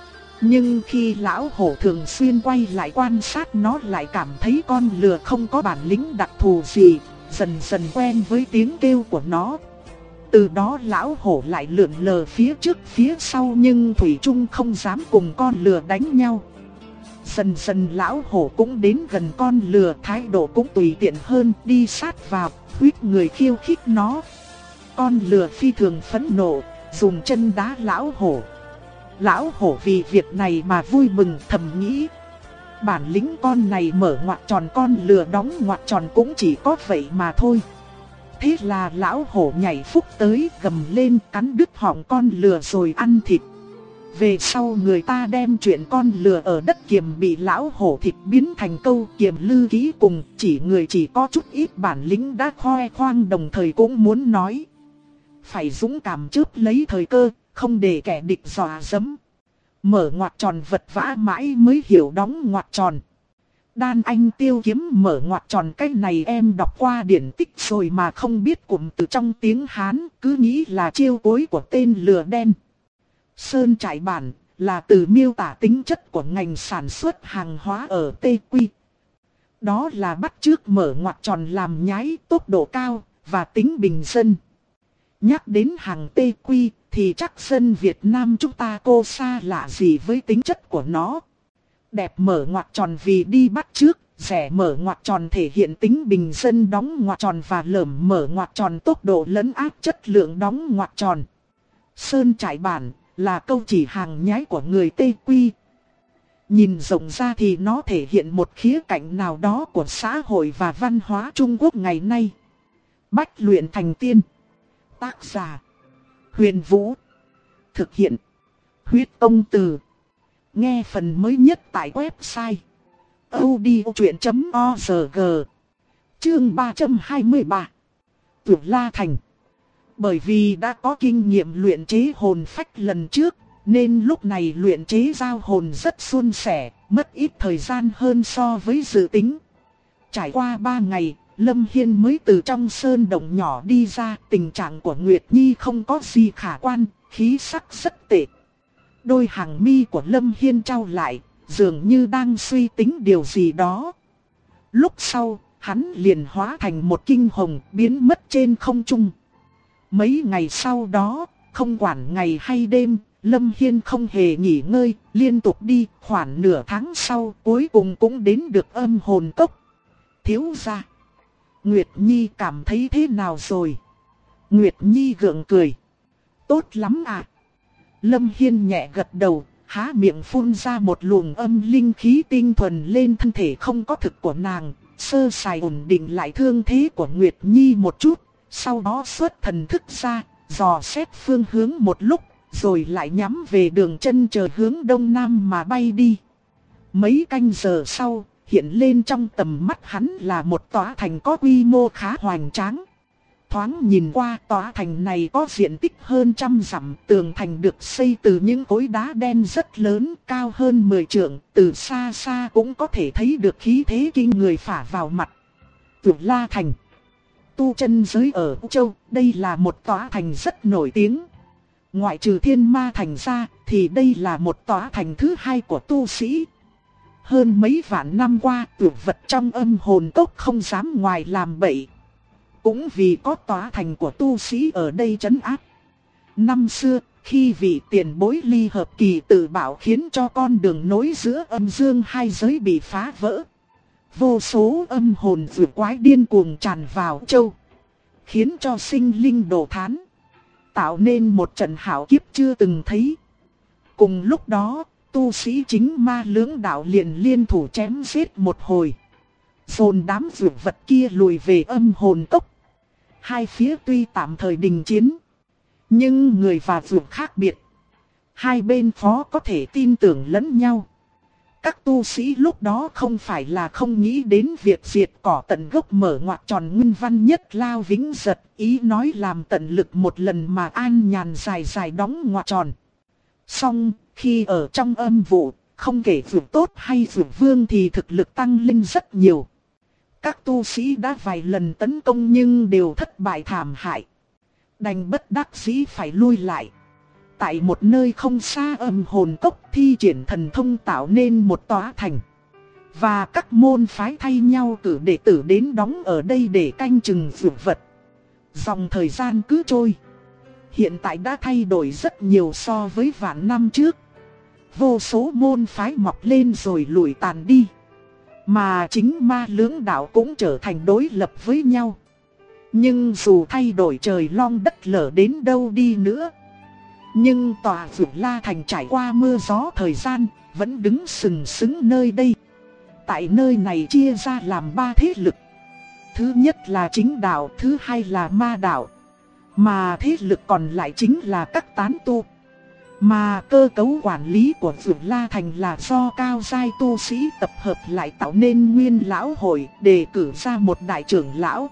Nhưng khi lão hổ thường xuyên quay lại quan sát nó lại cảm thấy con lừa không có bản lĩnh đặc thù gì, dần dần quen với tiếng kêu của nó. Từ đó lão hổ lại lượn lờ phía trước phía sau nhưng thủy chung không dám cùng con lừa đánh nhau. Dần dần lão hổ cũng đến gần con lừa, thái độ cũng tùy tiện hơn, đi sát vào, huýt người khiêu khích nó. Con lừa phi thường phẫn nộ, dùng chân đá lão hổ. Lão hổ vì việc này mà vui mừng, thầm nghĩ: bản lĩnh con này mở ngoặc tròn, con lừa đóng ngoặc tròn cũng chỉ có vậy mà thôi. Thế là lão hổ nhảy phúc tới, gầm lên cắn đứt họng con lừa rồi ăn thịt. Về sau người ta đem chuyện con lừa ở đất Kiềm bị lão hổ thịt biến thành câu Kiềm Lư Ký cùng, chỉ người chỉ có chút ít bản lĩnh đã khoe khoang, đồng thời cũng muốn nói: phải dũng cảm chớp lấy thời cơ, không để kẻ địch dọa dẫm. Mở ngoặc tròn vật vã mãi mới hiểu đóng ngoặc tròn. Đan Anh Tiêu Kiếm mở ngoặc tròn, cái này em đọc qua điển tích rồi mà không biết cụm từ trong tiếng Hán, cứ nghĩ là chiêu cuối của tên lừa đen. Sơn trại bản là từ miêu tả tính chất của ngành sản xuất hàng hóa ở Tây Quy. Đó là bắt chước mở ngoặc tròn làm nhái, tốc độ cao và tính bình dân. Nhắc đến hàng Tây Quy thì chắc dân Việt Nam chúng ta cô xa lạ gì với tính chất của nó. Đẹp mở ngoặc tròn vì đi bắt chước, rẻ mở ngoặc tròn thể hiện tính bình dân đóng ngoặc tròn và lởm mở ngoặc tròn tốc độ lấn áp chất lượng đóng ngoặc tròn. Sơn trại bản là câu chỉ hàng nhái của người Tây Quy. Nhìn rộng ra thì nó thể hiện một khía cạnh nào đó của xã hội và văn hóa Trung Quốc ngày nay. Bách luyện thành tiên. Tác giả: Huyền Vũ. Thực hiện: Huyết Công Từ. Nghe phần mới nhất tại website audiochuyen.org. Chương 323. Tuyệt La Thành. Bởi vì đã có kinh nghiệm luyện chế hồn phách lần trước, nên lúc này luyện chế giao hồn rất suôn sẻ, mất ít thời gian hơn so với dự tính. Trải qua 3 ngày, Lâm Hiên mới từ trong sơn động nhỏ đi ra. Tình trạng của Nguyệt Nhi không có gì khả quan, khí sắc rất tệ. Đôi hàng mi của Lâm Hiên trao lại, dường như đang suy tính điều gì đó. Lúc sau, hắn liền hóa thành một kinh hồng biến mất trên không trung. Mấy ngày sau đó, không quản ngày hay đêm, Lâm Hiên không hề nghỉ ngơi, liên tục đi. Khoảng nửa tháng sau, cuối cùng cũng đến được Âm Hồn Cốc. Thiếu gia, Nguyệt Nhi cảm thấy thế nào rồi? Nguyệt Nhi gượng cười: tốt lắm ạ. Lâm Hiên nhẹ gật đầu, há miệng phun ra một luồng âm linh khí tinh thuần lên thân thể không có thực của nàng, sơ sài ổn định lại thương thế của Nguyệt Nhi một chút. Sau đó xuất thần thức ra, dò xét phương hướng một lúc, rồi lại nhắm về đường chân trời hướng đông nam mà bay đi. Mấy canh giờ sau, hiện lên trong tầm mắt hắn là một tòa thành có quy mô khá hoành tráng. Thoáng nhìn qua, tòa thành này có diện tích hơn 100 dặm, tường thành được xây từ những khối đá đen rất lớn, cao hơn 10 trượng, từ xa xa cũng có thể thấy được khí thế kinh người phả vào mặt. Tuyệt La Thành, tu chân giới ở U Châu, đây là một tòa thành rất nổi tiếng. Ngoại trừ Thiên Ma Thành ra, thì đây là một tòa thành thứ hai của tu sĩ. Hơn mấy vạn năm qua, tuyệt vật trong Âm Hồn Cốc không dám ngoài làm bậy. Cũng vì có tòa thành của tu sĩ ở đây trấn áp. Năm xưa, khi vị tiền bối ly hợp kỳ tự bảo khiến cho con đường nối giữa âm dương hai giới bị phá vỡ. Vô số âm hồn dữ quái điên cuồng tràn vào châu, khiến cho sinh linh đổ thán, tạo nên một trận hạo kiếp chưa từng thấy. Cùng lúc đó, tu sĩ chính ma lưỡng đạo liền liên thủ chém giết một hồi, dồn đám dữ vật kia lùi về Âm Hồn Cốc. Hai phía tuy tạm thời đình chiến, nhưng người và dữ khác biệt. Hai bên khó có thể tin tưởng lẫn nhau. Các tu sĩ lúc đó không phải là không nghĩ đến việc diệt cỏ tận gốc, mở ngoặc tròn nguyên văn nhất lao vĩnh giật, ý nói làm tận lực một lần mà an nhàn dài dài đóng ngoặc tròn. Song, khi ở trong âm vụ, không kể vượt tốt hay vượt vương thì thực lực tăng lên rất nhiều. Các tu sĩ đã vài lần tấn công nhưng đều thất bại thảm hại, đành bất đắc dĩ phải lui lại. Tại một nơi không xa Âm Hồn Cốc thi triển thần thông tạo nên một tòa thành. Và các môn phái thay nhau cử đệ tử đến đóng ở đây để canh chừng dược vật. Dòng thời gian cứ trôi. Hiện tại đã thay đổi rất nhiều so với vạn năm trước. Vô số môn phái mọc lên rồi lụi tàn đi. Mà chính ma lưỡng đạo cũng trở thành đối lập với nhau. Nhưng dù thay đổi trời long đất lở đến đâu đi nữa, nhưng tòa Vượt La Thành trải qua mưa gió thời gian vẫn đứng sừng sững nơi đây. Tại nơi này chia ra làm 3 thế lực. Thứ nhất là chính đạo, thứ hai là ma đạo. Mà thế lực còn lại chính là các tán tu. Mà cơ cấu quản lý của Vượt La Thành là do cao giai tu sĩ tập hợp lại tạo nên Nguyên Lão Hội, đề cử ra một đại trưởng lão.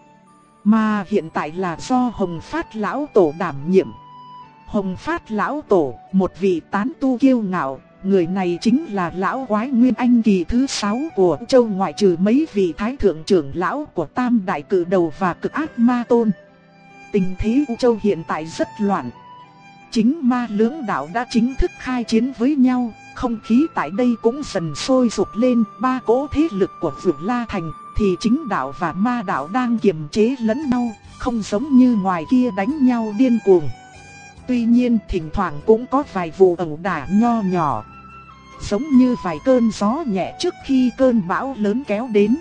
Mà hiện tại là do Hồng Phát Lão Tổ đảm nhiệm. Hồng Phát Lão Tổ, một vị tán tu kiêu ngạo, người này chính là Lão Quái Nguyên Anh kỳ thứ 6 của châu, ngoại trừ mấy vị thái thượng trưởng lão của Tam Đại Cự Đầu và Cực Ác Ma Tôn. Tình thế U Châu hiện tại rất loạn. Chính ma lưỡng đạo đã chính thức khai chiến với nhau, không khí tại đây cũng dần sôi sục lên. 3 cỗ thế lực của Vượt La Thành thì chính đạo và ma đạo đang kiềm chế lẫn nhau, không giống như ngoài kia đánh nhau điên cuồng. Tuy nhiên thỉnh thoảng cũng có vài vụ ẩu đả nho nhỏ, giống như vài cơn gió nhẹ trước khi cơn bão lớn kéo đến.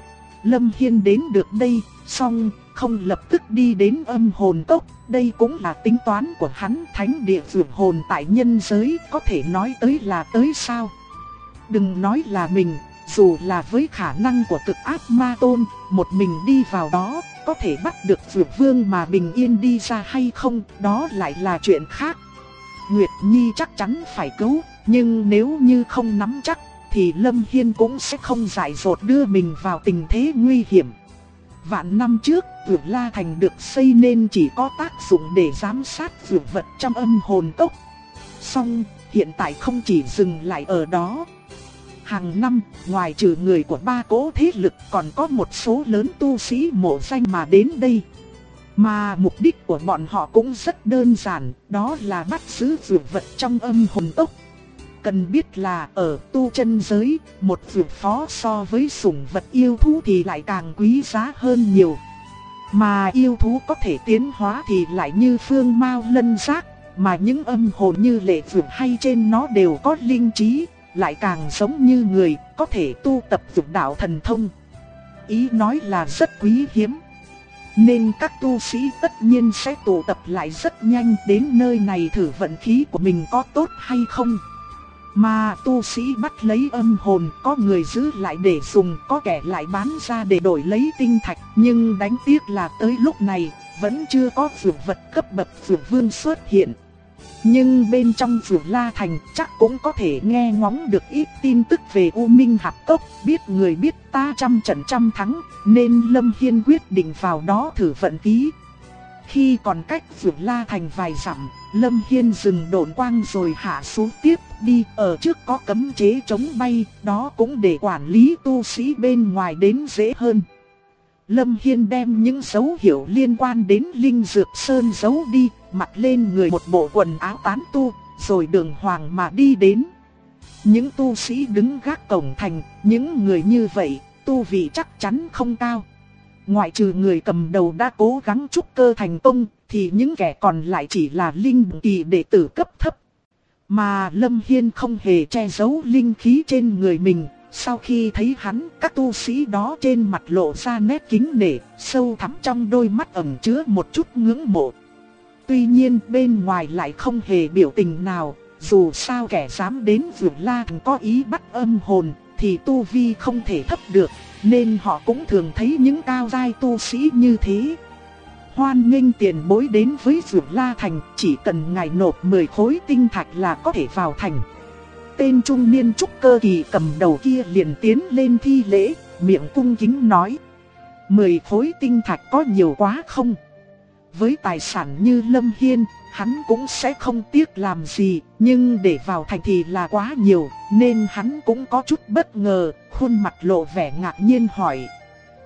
Lâm Hiên đến được đây, song không lập tức đi đến Âm Hồn Cốc. Đây cũng là tính toán của hắn. Thánh địa vượt hồn tại nhân giới có thể nói tới là tới sao. Đừng nói là mình, dù là với khả năng của Cực Ác Ma Tôn, một mình đi vào đó, có thể bắt được Vượt Vương mà bình yên đi ra hay không, đó lại là chuyện khác. Nguyệt Nhi chắc chắn phải cứu, nhưng nếu như không nắm chắc, thì Lâm Hiên cũng sẽ không dại dột đưa mình vào tình thế nguy hiểm. Vạn năm trước, Vượt La Thành được xây nên chỉ có tác dụng để giám sát vượt vật trong Âm Hồn Cốc. Song, hiện tại không chỉ dừng lại ở đó. Hàng năm, ngoài trừ người của 3 cỗ thế lực, còn có một số lớn tu sĩ mộ danh mà đến đây. Mà mục đích của bọn họ cũng rất đơn giản, đó là bắt giữ vượt vật trong Âm Hồn Cốc. Cần biết là ở tu chân giới, một vượt phó so với sủng vật yêu thú thì lại càng quý giá hơn nhiều. Mà yêu thú có thể tiến hóa thì lại như phương mao lân giác, mà những âm hồn như lệ vượt hay trên nó đều có linh trí, lại càng giống như người, có thể tu tập vượt đạo thần thông. Ý nói là rất quý hiếm. Nên các tu sĩ tất nhiên sẽ tụ tập lại rất nhanh đến nơi này thử vận khí của mình có tốt hay không. Mà tu sĩ bắt lấy âm hồn, có người giữ lại để dùng, có kẻ lại bán ra để đổi lấy tinh thạch. Nhưng đáng tiếc là tới lúc này, vẫn chưa có vượt vật cấp bậc vượt vương xuất hiện. Nhưng bên trong Vượt La Thành chắc cũng có thể nghe ngóng được ít tin tức về U Minh Hạp Cốc. Biết người biết ta trăm trận trăm thắng, nên Lâm Hiên quyết định vào đó thử vận khí. Khi còn cách Vượt La Thành vài dặm, Lâm Hiên dừng độn quang rồi hạ xuống tiếp đi. Ở trước có cấm chế chống bay, đó cũng để quản lý tu sĩ bên ngoài đến dễ hơn. Lâm Hiên đem những dấu hiệu liên quan đến Linh Dược Sơn giấu đi, mặc lên người một bộ quần áo tán tu, rồi đường hoàng mà đi đến. Những tu sĩ đứng gác cổng thành, những người như vậy, tu vị chắc chắn không cao. Ngoại trừ người cầm đầu đã cố gắng trúc cơ thành công, thì những kẻ còn lại chỉ là linh kỳ đệ tử cấp thấp. Mà Lâm Hiên không hề che giấu linh khí trên người mình. Sau khi thấy hắn, các tu sĩ đó trên mặt lộ ra nét kính nể, sâu thẳm trong đôi mắt ẩn chứa một chút ngưỡng mộ. Tuy nhiên bên ngoài lại không hề biểu tình nào, dù sao kẻ dám đến Vượt La Thành có ý bắt âm hồn, thì tu vi không thể thấp được, nên họ cũng thường thấy những cao giai tu sĩ như thế. Hoan nghênh tiền bối đến với Vượt La Thành, chỉ cần ngài nộp 10 khối tinh thạch là có thể vào thành. Tên trung niên trúc cơ kỳ cầm đầu kia liền tiến lên thi lễ, miệng cung kính nói: 10 khối tinh thạch có nhiều quá không? Với tài sản như Lâm Hiên, hắn cũng sẽ không tiếc làm gì, nhưng để vào thành thì là quá nhiều, nên hắn cũng có chút bất ngờ, khuôn mặt lộ vẻ ngạc nhiên hỏi: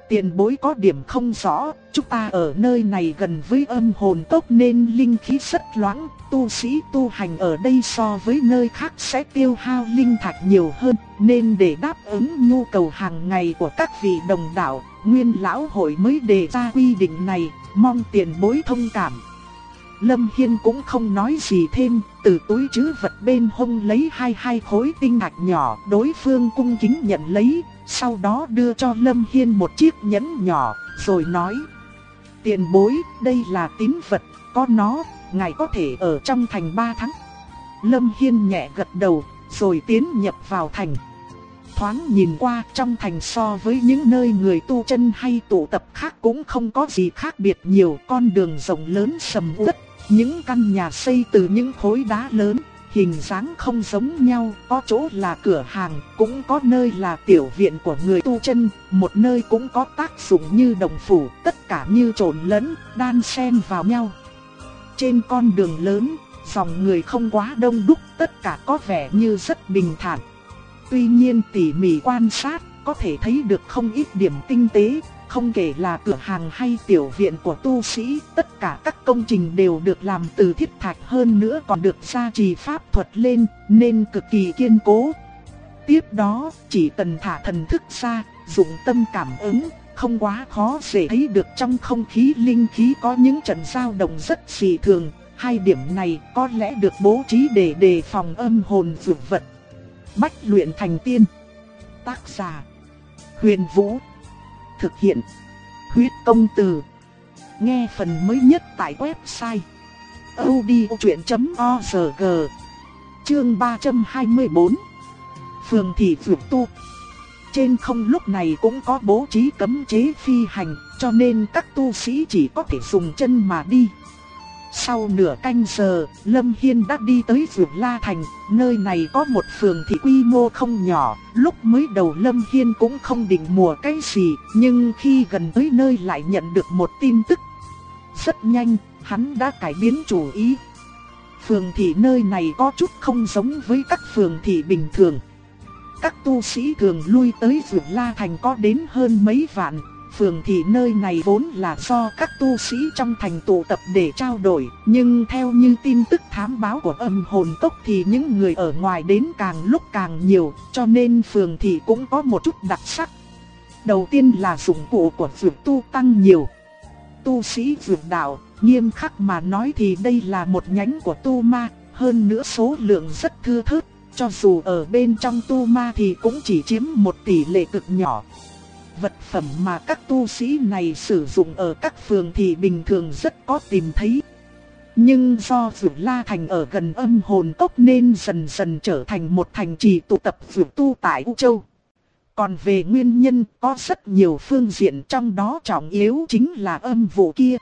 Tiền bối có điểm không rõ, chúng ta ở nơi này gần với âm hồn cốc nên linh khí rất loãng, tu sĩ tu hành ở đây so với nơi khác sẽ tiêu hao linh thạch nhiều hơn, nên để đáp ứng nhu cầu hàng ngày của các vị đồng đạo, Nguyên lão hội mới đề ra quy định này, mong tiền bối thông cảm. Lâm Hiên cũng không nói gì thêm, từ túi trữ vật bên hông lấy hai khối tinh thạch nhỏ, đối phương cung kính nhận lấy, sau đó đưa cho Lâm Hiên một chiếc nhẫn nhỏ, rồi nói: tiền bối, đây là tín vật, có nó, ngài có thể ở trong thành 3 tháng. Lâm Hiên nhẹ gật đầu, rồi tiến nhập vào thành. Thoáng nhìn qua, trong thành so với những nơi người tu chân hay tụ tập khác cũng không có gì khác biệt nhiều, con đường rộng lớn sầm uất, những căn nhà xây từ những khối đá lớn, hình dáng không giống nhau, có chỗ là cửa hàng, cũng có nơi là tiểu viện của người tu chân, một nơi cũng có tác dụng như đồng phủ, tất cả như trộn lẫn, đan xen vào nhau. Trên con đường lớn, dòng người không quá đông đúc, tất cả có vẻ như rất bình thản. Tuy nhiên tỉ mỉ quan sát, có thể thấy được không ít điểm tinh tế, không kể là cửa hàng hay tiểu viện của tu sĩ, tất cả các công trình đều được làm từ thiết thạch, hơn nữa còn được gia trì pháp thuật lên, nên cực kỳ kiên cố. Tiếp đó, chỉ cần thả thần thức ra, dụng tâm cảm ứng, không quá khó để thấy được trong không khí linh khí có những trận dao động rất dị thường. Hai điểm này có lẽ được bố trí để đề phòng âm hồn dược vật. Bách luyện thành tiên. Tác giả: Huyền Vũ. Thực hiện: Huyết Công Từ. Nghe phần mới nhất tại website audiochuyện.org. Chương 324. Phường thị Phượng Tu. Trên không lúc này cũng có bố trí cấm chế phi hành, cho nên các tu sĩ chỉ có thể dùng chân mà đi. Sau nửa canh giờ, Lâm Hiên đã đi tới Vượt La Thành, nơi này có một phường thị quy mô không nhỏ. Lúc mới đầu Lâm Hiên cũng không định mua cái gì, nhưng khi gần tới nơi lại nhận được một tin tức. Rất nhanh, hắn đã cải biến chủ ý. Phường thị nơi này có chút không giống với các phường thị bình thường. Các tu sĩ thường lui tới Vượt La Thành có đến hơn mấy vạn. Phường thị nơi này vốn là do các tu sĩ trong thành tụ tập để trao đổi, nhưng theo như tin tức thám báo của âm hồn cốc thì những người ở ngoài đến càng lúc càng nhiều, cho nên phường thị cũng có một chút đặc sắc. Đầu tiên là dụng cụ của Dược tu tăng nhiều. Tu sĩ Dược đạo, nghiêm khắc mà nói thì đây là một nhánh của tu ma, hơn nữa số lượng rất thưa thớt, cho dù ở bên trong tu ma thì cũng chỉ chiếm một tỷ lệ cực nhỏ. Vật phẩm mà các tu sĩ này sử dụng ở các phường thị bình thường rất có tìm thấy. Nhưng do Vượt La Thành ở gần âm hồn cốc nên dần dần trở thành một thành trì tụ tập Vượt tu tại U Châu. Còn về nguyên nhân có rất nhiều phương diện, trong đó trọng yếu chính là âm vụ kia.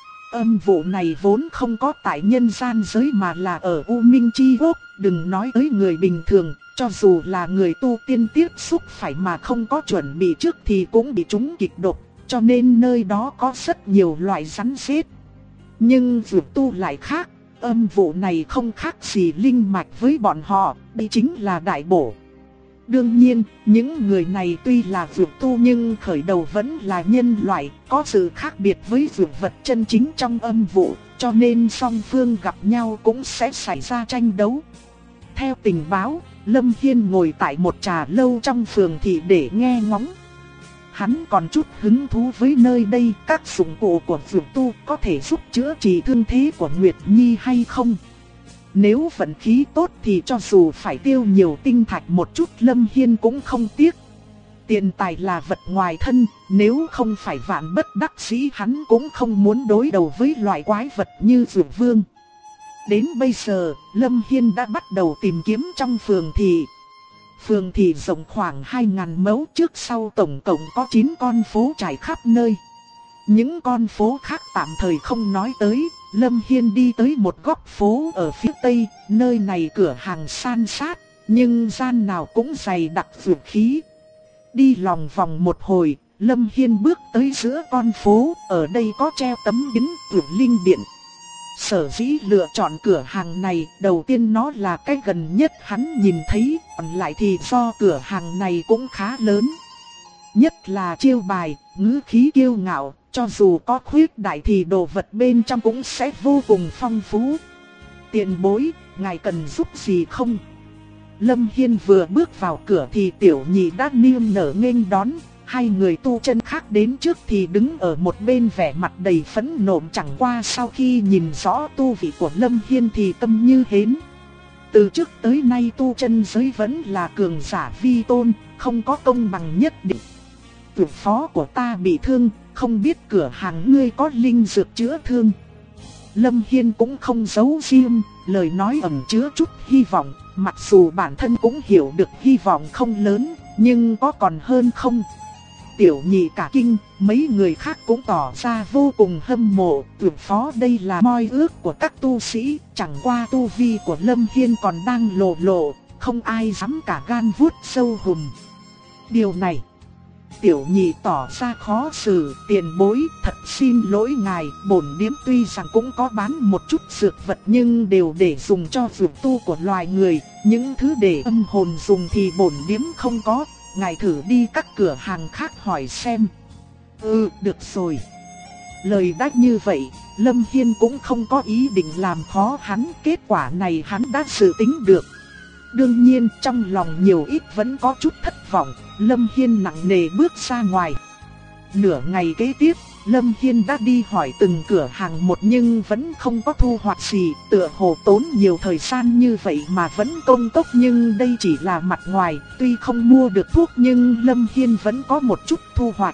Âm vụ này vốn không có tại nhân gian giới mà là ở U Minh Chi Quốc, đừng nói tới người bình thường. Cho dù là người tu tiên tiếp xúc phải mà không có chuẩn bị trước thì cũng bị trúng kịch độc, cho nên nơi đó có rất nhiều loại rắn rết. Nhưng Dược tu lại khác, âm vụ này không khác gì linh mạch với bọn họ, đây chính là đại bổ. Đương nhiên, những người này tuy là Dược tu nhưng khởi đầu vẫn là nhân loại, có sự khác biệt với dược vật chân chính trong âm vụ, cho nên song phương gặp nhau cũng sẽ xảy ra tranh đấu. Theo tình báo, Lâm Hiên ngồi tại một trà lâu trong phường thị để nghe ngóng. Hắn còn chút hứng thú với nơi đây, các dụng cụ của Dược tu có thể giúp chữa trị thương thế của Nguyệt Nhi hay không. Nếu vận khí tốt thì cho dù phải tiêu nhiều tinh thạch một chút Lâm Hiên cũng không tiếc. Tiền tài là vật ngoài thân, nếu không phải vạn bất đắc dĩ hắn cũng không muốn đối đầu với loại quái vật như Dược Vương. Đến bây giờ, Lâm Hiên đã bắt đầu tìm kiếm trong phường thị. Phường thị rộng khoảng 2.000 mẫu, trước sau tổng cộng có 9 con phố trải khắp nơi. Những con phố khác tạm thời không nói tới, Lâm Hiên đi tới một góc phố ở phía tây, nơi này cửa hàng san sát, nhưng gian nào cũng dày đặc dược khí. Đi lòng vòng một hồi, Lâm Hiên bước tới giữa con phố, ở đây có treo tấm bính Vượng Linh Điện. Sở dĩ lựa chọn cửa hàng này, đầu tiên nó là cái gần nhất hắn nhìn thấy, còn lại thì do cửa hàng này cũng khá lớn. Nhất là chiêu bài, ngữ khí kiêu ngạo, cho dù có khuyết đại thì đồ vật bên trong cũng sẽ vô cùng phong phú. Tiền bối, ngài cần giúp gì không? Lâm Hiên vừa bước vào cửa thì Tiểu Nhị đã niềm nở nghênh đón. Hai người tu chân khác đến trước thì đứng ở một bên vẻ mặt đầy phẫn nộ, chẳng qua sau khi nhìn rõ tu vị của Lâm Hiên thì tâm như hến. Từ trước tới nay tu chân giới vẫn là cường giả vi tôn, không có công bằng nhất định. Tử phó của ta bị thương, không biết cửa hàng ngươi có linh dược chữa thương. Lâm Hiên cũng không giấu riêng, lời nói ẩn chứa chút hy vọng, mặc dù bản thân cũng hiểu được hy vọng không lớn, nhưng có còn hơn không. Tiểu Nhị cả kinh, mấy người khác cũng tỏ ra vô cùng hâm mộ, tưởng phó đây là moi ước của các tu sĩ, chẳng qua tu vi của Lâm Hiên còn đang lộ lộ, không ai dám cả gan vuốt sâu hùm. Điều này, Tiểu Nhị tỏ ra khó xử, tiền bối, thật xin lỗi ngài, bổn điếm tuy rằng cũng có bán một chút dược vật nhưng đều để dùng cho dược tu của loài người, những thứ để âm hồn dùng thì bổn điếm không có. Ngài thử đi các cửa hàng khác hỏi xem. Được rồi. Lời đáp như vậy, Lâm Hiên cũng không có ý định làm khó hắn, kết quả này hắn đã dự tính được. Đương nhiên trong lòng nhiều ít vẫn có chút thất vọng, Lâm Hiên nặng nề bước ra ngoài. Nửa ngày kế tiếp, Lâm Hiên đã đi hỏi từng cửa hàng một nhưng vẫn không có thu hoạch gì, tựa hồ tốn nhiều thời gian như vậy mà vẫn công tốc, nhưng đây chỉ là mặt ngoài, tuy không mua được thuốc nhưng Lâm Hiên vẫn có một chút thu hoạch.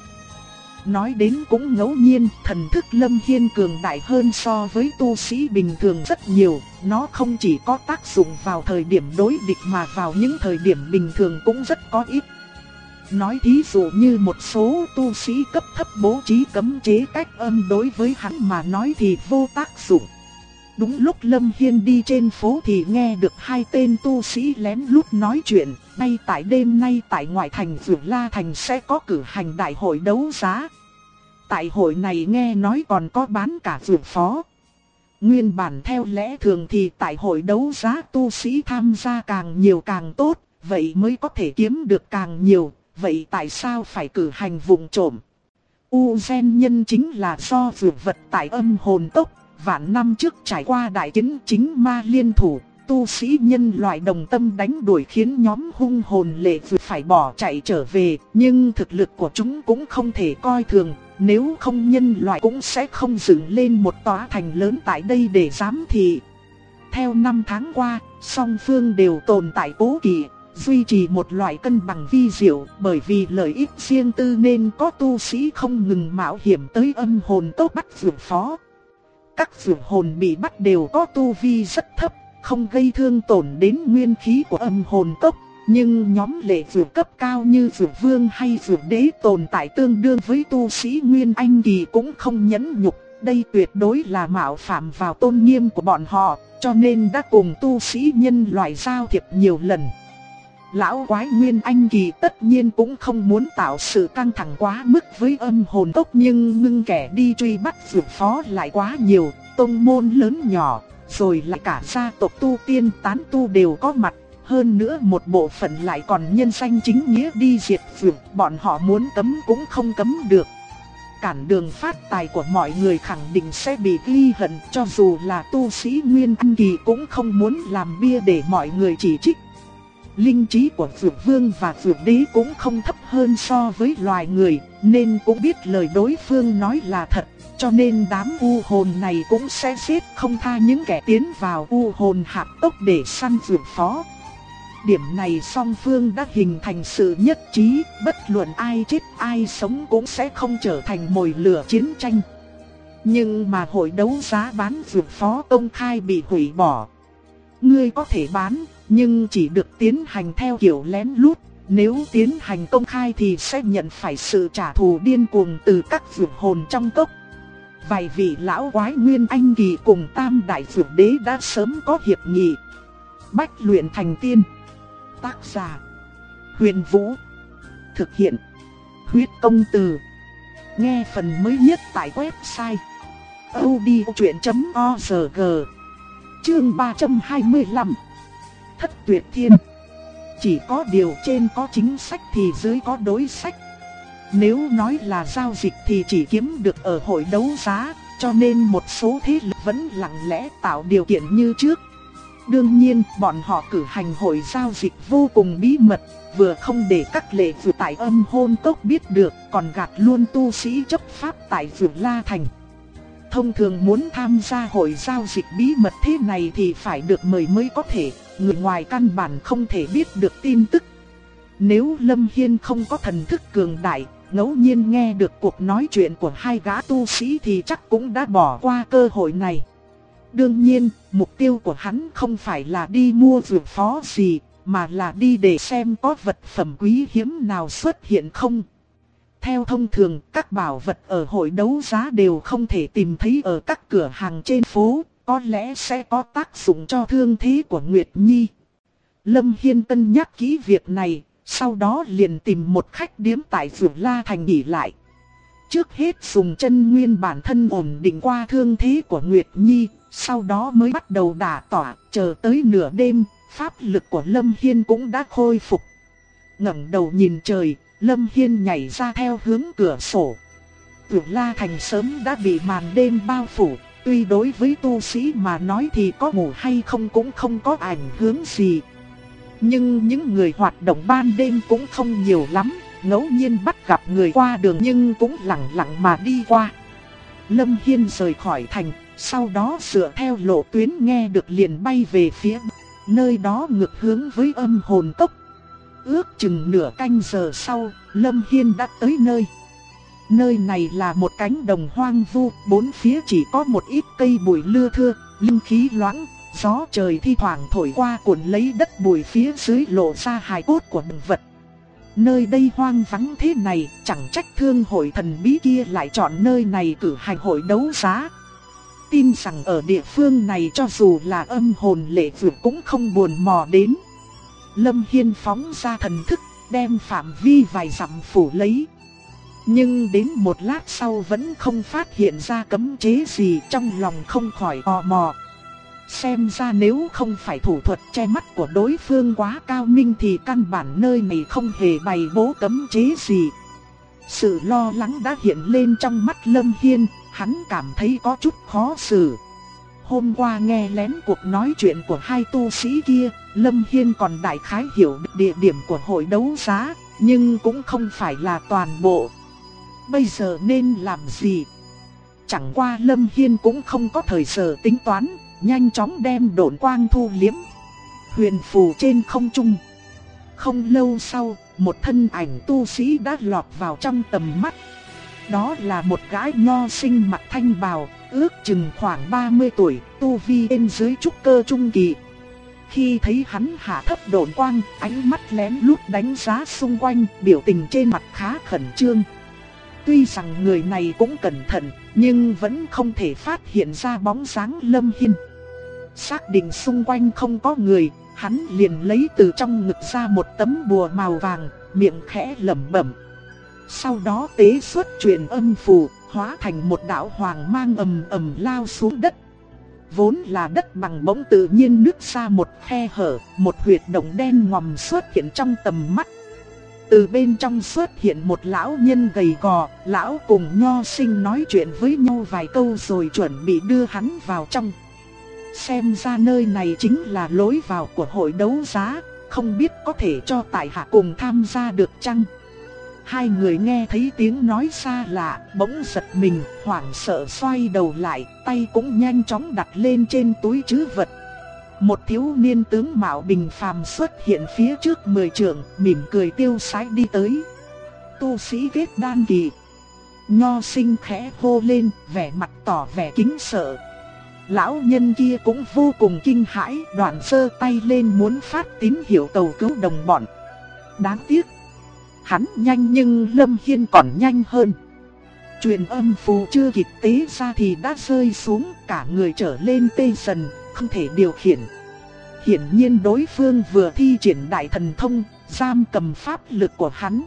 Nói đến cũng ngẫu nhiên, thần thức Lâm Hiên cường đại hơn so với tu sĩ bình thường rất nhiều, nó không chỉ có tác dụng vào thời điểm đối địch mà vào những thời điểm bình thường cũng rất có ích. Nói thí dụ như một số tu sĩ cấp thấp bố trí cấm chế cách âm đối với hắn mà nói thì vô tác dụng. Đúng lúc Lâm Hiên đi trên phố thì nghe được hai tên tu sĩ lén lút nói chuyện, ngay tại đêm nay tại ngoại thành Vượt La Thành sẽ có cử hành đại hội đấu giá. Tại hội này nghe nói còn có bán cả dược phó. Nguyên bản theo lẽ thường thì tại hội đấu giá tu sĩ tham gia càng nhiều càng tốt, vậy mới có thể kiếm được càng nhiều. Vậy tại sao phải cử hành vụng trộm? Gen nhân chính là do dược vật tại âm hồn tốc, vạn năm trước trải qua đại chiến chính ma liên thủ, tu sĩ nhân loại đồng tâm đánh đuổi khiến nhóm hung hồn lệ vừa phải bỏ chạy trở về, nhưng thực lực của chúng cũng không thể coi thường, nếu không nhân loại cũng sẽ không dựng lên một tòa thành lớn tại đây để giám thị. Theo năm tháng qua, song phương đều tồn tại cố kỵ, duy trì một loại cân bằng vi diệu, bởi vì lợi ích riêng tư nên có tu sĩ không ngừng mạo hiểm tới âm hồn tốc bắt dược phó. Các dược hồn bị bắt đều có tu vi rất thấp, không gây thương tổn đến nguyên khí của âm hồn tốc, nhưng nhóm lệ dược cấp cao như dược vương hay dược đế tồn tại tương đương với tu sĩ nguyên anh kỳ cũng không nhẫn nhục, đây tuyệt đối là mạo phạm vào tôn nghiêm của bọn họ, cho nên đã cùng tu sĩ nhân loại giao thiệp nhiều lần. Lão quái nguyên anh kỳ tất nhiên cũng không muốn tạo sự căng thẳng quá mức với âm hồn tốc, nhưng ngưng kẻ đi truy bắt dược phó lại quá nhiều, tông môn lớn nhỏ, rồi lại cả gia tộc tu tiên tán tu đều có mặt. Hơn nữa một bộ phận lại còn nhân danh chính nghĩa đi diệt dược, bọn họ muốn cấm cũng không cấm được. Cản đường phát tài của mọi người khẳng định sẽ bị ghi hận, cho dù là tu sĩ nguyên anh kỳ cũng không muốn làm bia để mọi người chỉ trích. Linh trí của Dược Vương và Dược Đế cũng không thấp hơn so với loài người, nên cũng biết lời đối phương nói là thật, cho nên đám u hồn này cũng sẽ giết không tha những kẻ tiến vào u hồn hạp tốc để săn dược phó. Điểm này song phương đã hình thành sự nhất trí, bất luận ai chết ai sống cũng sẽ không trở thành mồi lửa chiến tranh. Nhưng mà hội đấu giá bán dược phó công khai bị hủy bỏ. Ngươi có thể bán, nhưng chỉ được tiến hành theo kiểu lén lút, nếu tiến hành công khai thì sẽ nhận phải sự trả thù điên cuồng từ các dược hồn trong cốc. Vài vị lão quái nguyên anh kỳ cùng tam đại dược đế đã sớm có hiệp nghị. Bách luyện thành tiên. Tác giả Huyền Vũ. Thực hiện Huyết Công Từ. Nghe phần mới nhất tại website audiochuyện.org. Chương 325. Thất tuyệt thiên. Chỉ có điều trên có chính sách thì dưới có đối sách. Nếu nói là giao dịch thì chỉ kiếm được ở hội đấu giá, cho nên một số thế lực vẫn lặng lẽ tạo điều kiện như trước. Đương nhiên, bọn họ cử hành hội giao dịch vô cùng bí mật, vừa không để các lệ vụ tại Âm Hồn Cốc biết được, còn gạt luôn tu sĩ chấp pháp tại Vượt La Thành. Thông thường muốn tham gia hội giao dịch bí mật thế này thì phải được mời mới có thể, người ngoài căn bản không thể biết được tin tức. Nếu Lâm Hiên không có thần thức cường đại, ngẫu nhiên nghe được cuộc nói chuyện của hai gã tu sĩ thì chắc cũng đã bỏ qua cơ hội này. Đương nhiên, mục tiêu của hắn không phải là đi mua dược phó gì, mà là đi để xem có vật phẩm quý hiếm nào xuất hiện không. Theo thông thường, các bảo vật ở hội đấu giá đều không thể tìm thấy ở các cửa hàng trên phố, có lẽ sẽ có tác dụng cho thương thế của Nguyệt Nhi. Lâm Hiên cân nhắc kỹ việc này, sau đó liền tìm một khách điếm tại Vượt La Thành nghỉ lại. Trước hết dùng chân nguyên bản thân ổn định qua thương thế của Nguyệt Nhi, sau đó mới bắt đầu đả tỏa, chờ tới nửa đêm, pháp lực của Lâm Hiên cũng đã khôi phục. Ngẩng đầu nhìn trời, Lâm Hiên nhảy ra theo hướng cửa sổ. Vượt La Thành sớm đã bị màn đêm bao phủ, tuy đối với tu sĩ mà nói thì có ngủ hay không cũng không có ảnh hưởng gì. Nhưng những người hoạt động ban đêm cũng không nhiều lắm, ngẫu nhiên bắt gặp người qua đường nhưng cũng lặng lặng mà đi qua. Lâm Hiên rời khỏi thành, sau đó dựa theo lộ tuyến nghe được liền bay về phía nơi đó ngược hướng với Âm Hồn Cốc. Ước chừng nửa canh giờ sau, Lâm Hiên đã tới nơi. Nơi này là một cánh đồng hoang vu, bốn phía chỉ có một ít cây bụi lưa thưa, linh khí loãng, gió trời thi thoảng thổi qua cuốn lấy đất bụi phía dưới lộ ra hài cốt của động vật. Nơi đây hoang vắng thế này, chẳng trách thương hội thần bí kia lại chọn nơi này cử hành hội đấu giá. Tin rằng ở địa phương này cho dù là âm hồn lệ vượt cũng không buồn mò đến. Lâm Hiên phóng ra thần thức, đem phạm vi vài dặm phủ lấy. Nhưng đến một lát sau vẫn không phát hiện ra cấm chế gì, trong lòng không khỏi tò mò. Xem ra nếu không phải thủ thuật che mắt của đối phương quá cao minh thì căn bản nơi này không hề bày bố cấm chế gì. Sự lo lắng đã hiện lên trong mắt Lâm Hiên, hắn cảm thấy có chút khó xử. Hôm qua nghe lén cuộc nói chuyện của hai tu sĩ kia, Lâm Hiên còn đại khái hiểu địa điểm của hội đấu giá, nhưng cũng không phải là toàn bộ. Bây giờ nên làm gì? Chẳng qua Lâm Hiên cũng không có thời giờ tính toán, nhanh chóng đem độn quang thu liếm. Huyền phù trên không trung. Không lâu sau, một thân ảnh tu sĩ đã lọt vào trong tầm mắt. Đó là một gái nho sinh mặc thanh bào, ước chừng khoảng 30 tuổi, tu vi bên dưới trúc cơ trung kỳ. Khi thấy hắn hạ thấp độn quang, ánh mắt lén lút đánh giá xung quanh, biểu tình trên mặt khá khẩn trương. Tuy rằng người này cũng cẩn thận, nhưng vẫn không thể phát hiện ra bóng dáng Lâm Hiên. Xác định xung quanh không có người, hắn liền lấy từ trong ngực ra một tấm bùa màu vàng, miệng khẽ lẩm bẩm. Sau đó tế xuất truyền âm phù, hóa thành một đạo hoàng mang ầm ầm lao xuống đất. Vốn là đất bằng bỗng tự nhiên nứt ra một khe hở, một huyệt động đen ngòm xuất hiện trong tầm mắt. Từ bên trong xuất hiện một lão nhân gầy gò, lão cùng nho sinh nói chuyện với nhau vài câu rồi chuẩn bị đưa hắn vào trong. Xem ra nơi này chính là lối vào của hội đấu giá, không biết có thể cho tại hạ cùng tham gia được chăng? Hai người nghe thấy tiếng nói xa lạ, bỗng giật mình, hoảng sợ xoay đầu lại, tay cũng nhanh chóng đặt lên trên túi trữ vật. Một thiếu niên tướng mạo bình phàm xuất hiện phía trước 10 trượng, mỉm cười tiêu sái đi tới. Tu sĩ kết đan kỳ. Nho sinh khẽ hô lên, vẻ mặt tỏ vẻ kính sợ. Lão nhân kia cũng vô cùng kinh hãi, đoạn giơ tay lên muốn phát tín hiệu cầu cứu đồng bọn. Đáng tiếc, hắn nhanh nhưng Lâm Hiên còn nhanh hơn. Truyền âm phù chưa kịp tế ra thì đã rơi xuống, cả người trở lên tê dần, không thể điều khiển. Hiển nhiên đối phương vừa thi triển đại thần thông, giam cầm pháp lực của hắn.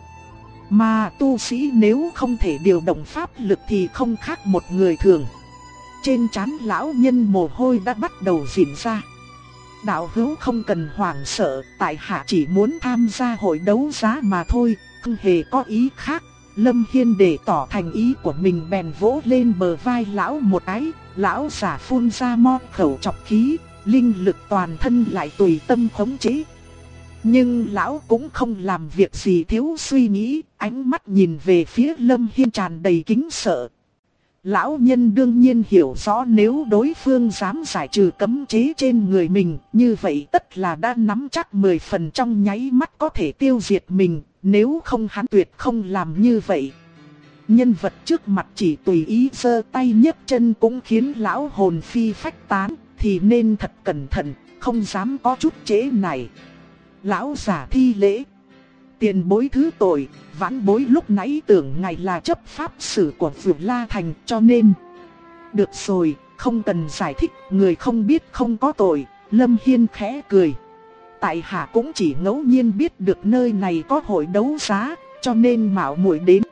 Mà tu sĩ nếu không thể điều động pháp lực thì không khác một người thường. Trên trán lão nhân mồ hôi đã bắt đầu rỉn ra. Đạo hữu không cần hoảng sợ, tại hạ chỉ muốn tham gia hội đấu giá mà thôi, không hề có ý khác, Lâm Hiên để tỏ thành ý của mình bèn vỗ lên bờ vai lão một cái, lão giả phun ra mo khẩu trọc khí, linh lực toàn thân lại tùy tâm khống chế. Nhưng lão cũng không làm việc gì thiếu suy nghĩ, ánh mắt nhìn về phía Lâm Hiên tràn đầy kính sợ. Lão nhân đương nhiên hiểu rõ nếu đối phương dám giải trừ cấm chế trên người mình, như vậy tất là đã nắm chắc 10 phần trong nháy mắt có thể tiêu diệt mình, nếu không hắn tuyệt không làm như vậy. Nhân vật trước mặt chỉ tùy ý giơ tay nhấc chân cũng khiến lão hồn phi phách tán, thì nên thật cẩn thận, không dám có chút trễ này. Lão giả thi lễ. Tiền bối thứ tội, vãn bối lúc nãy tưởng ngài là chấp pháp sử của Vượt La Thành cho nên. Được rồi, không cần giải thích, người không biết không có tội. Lâm Hiên khẽ cười. Tại hạ cũng chỉ ngẫu nhiên biết được nơi này có hội đấu giá, cho nên mạo muội đến.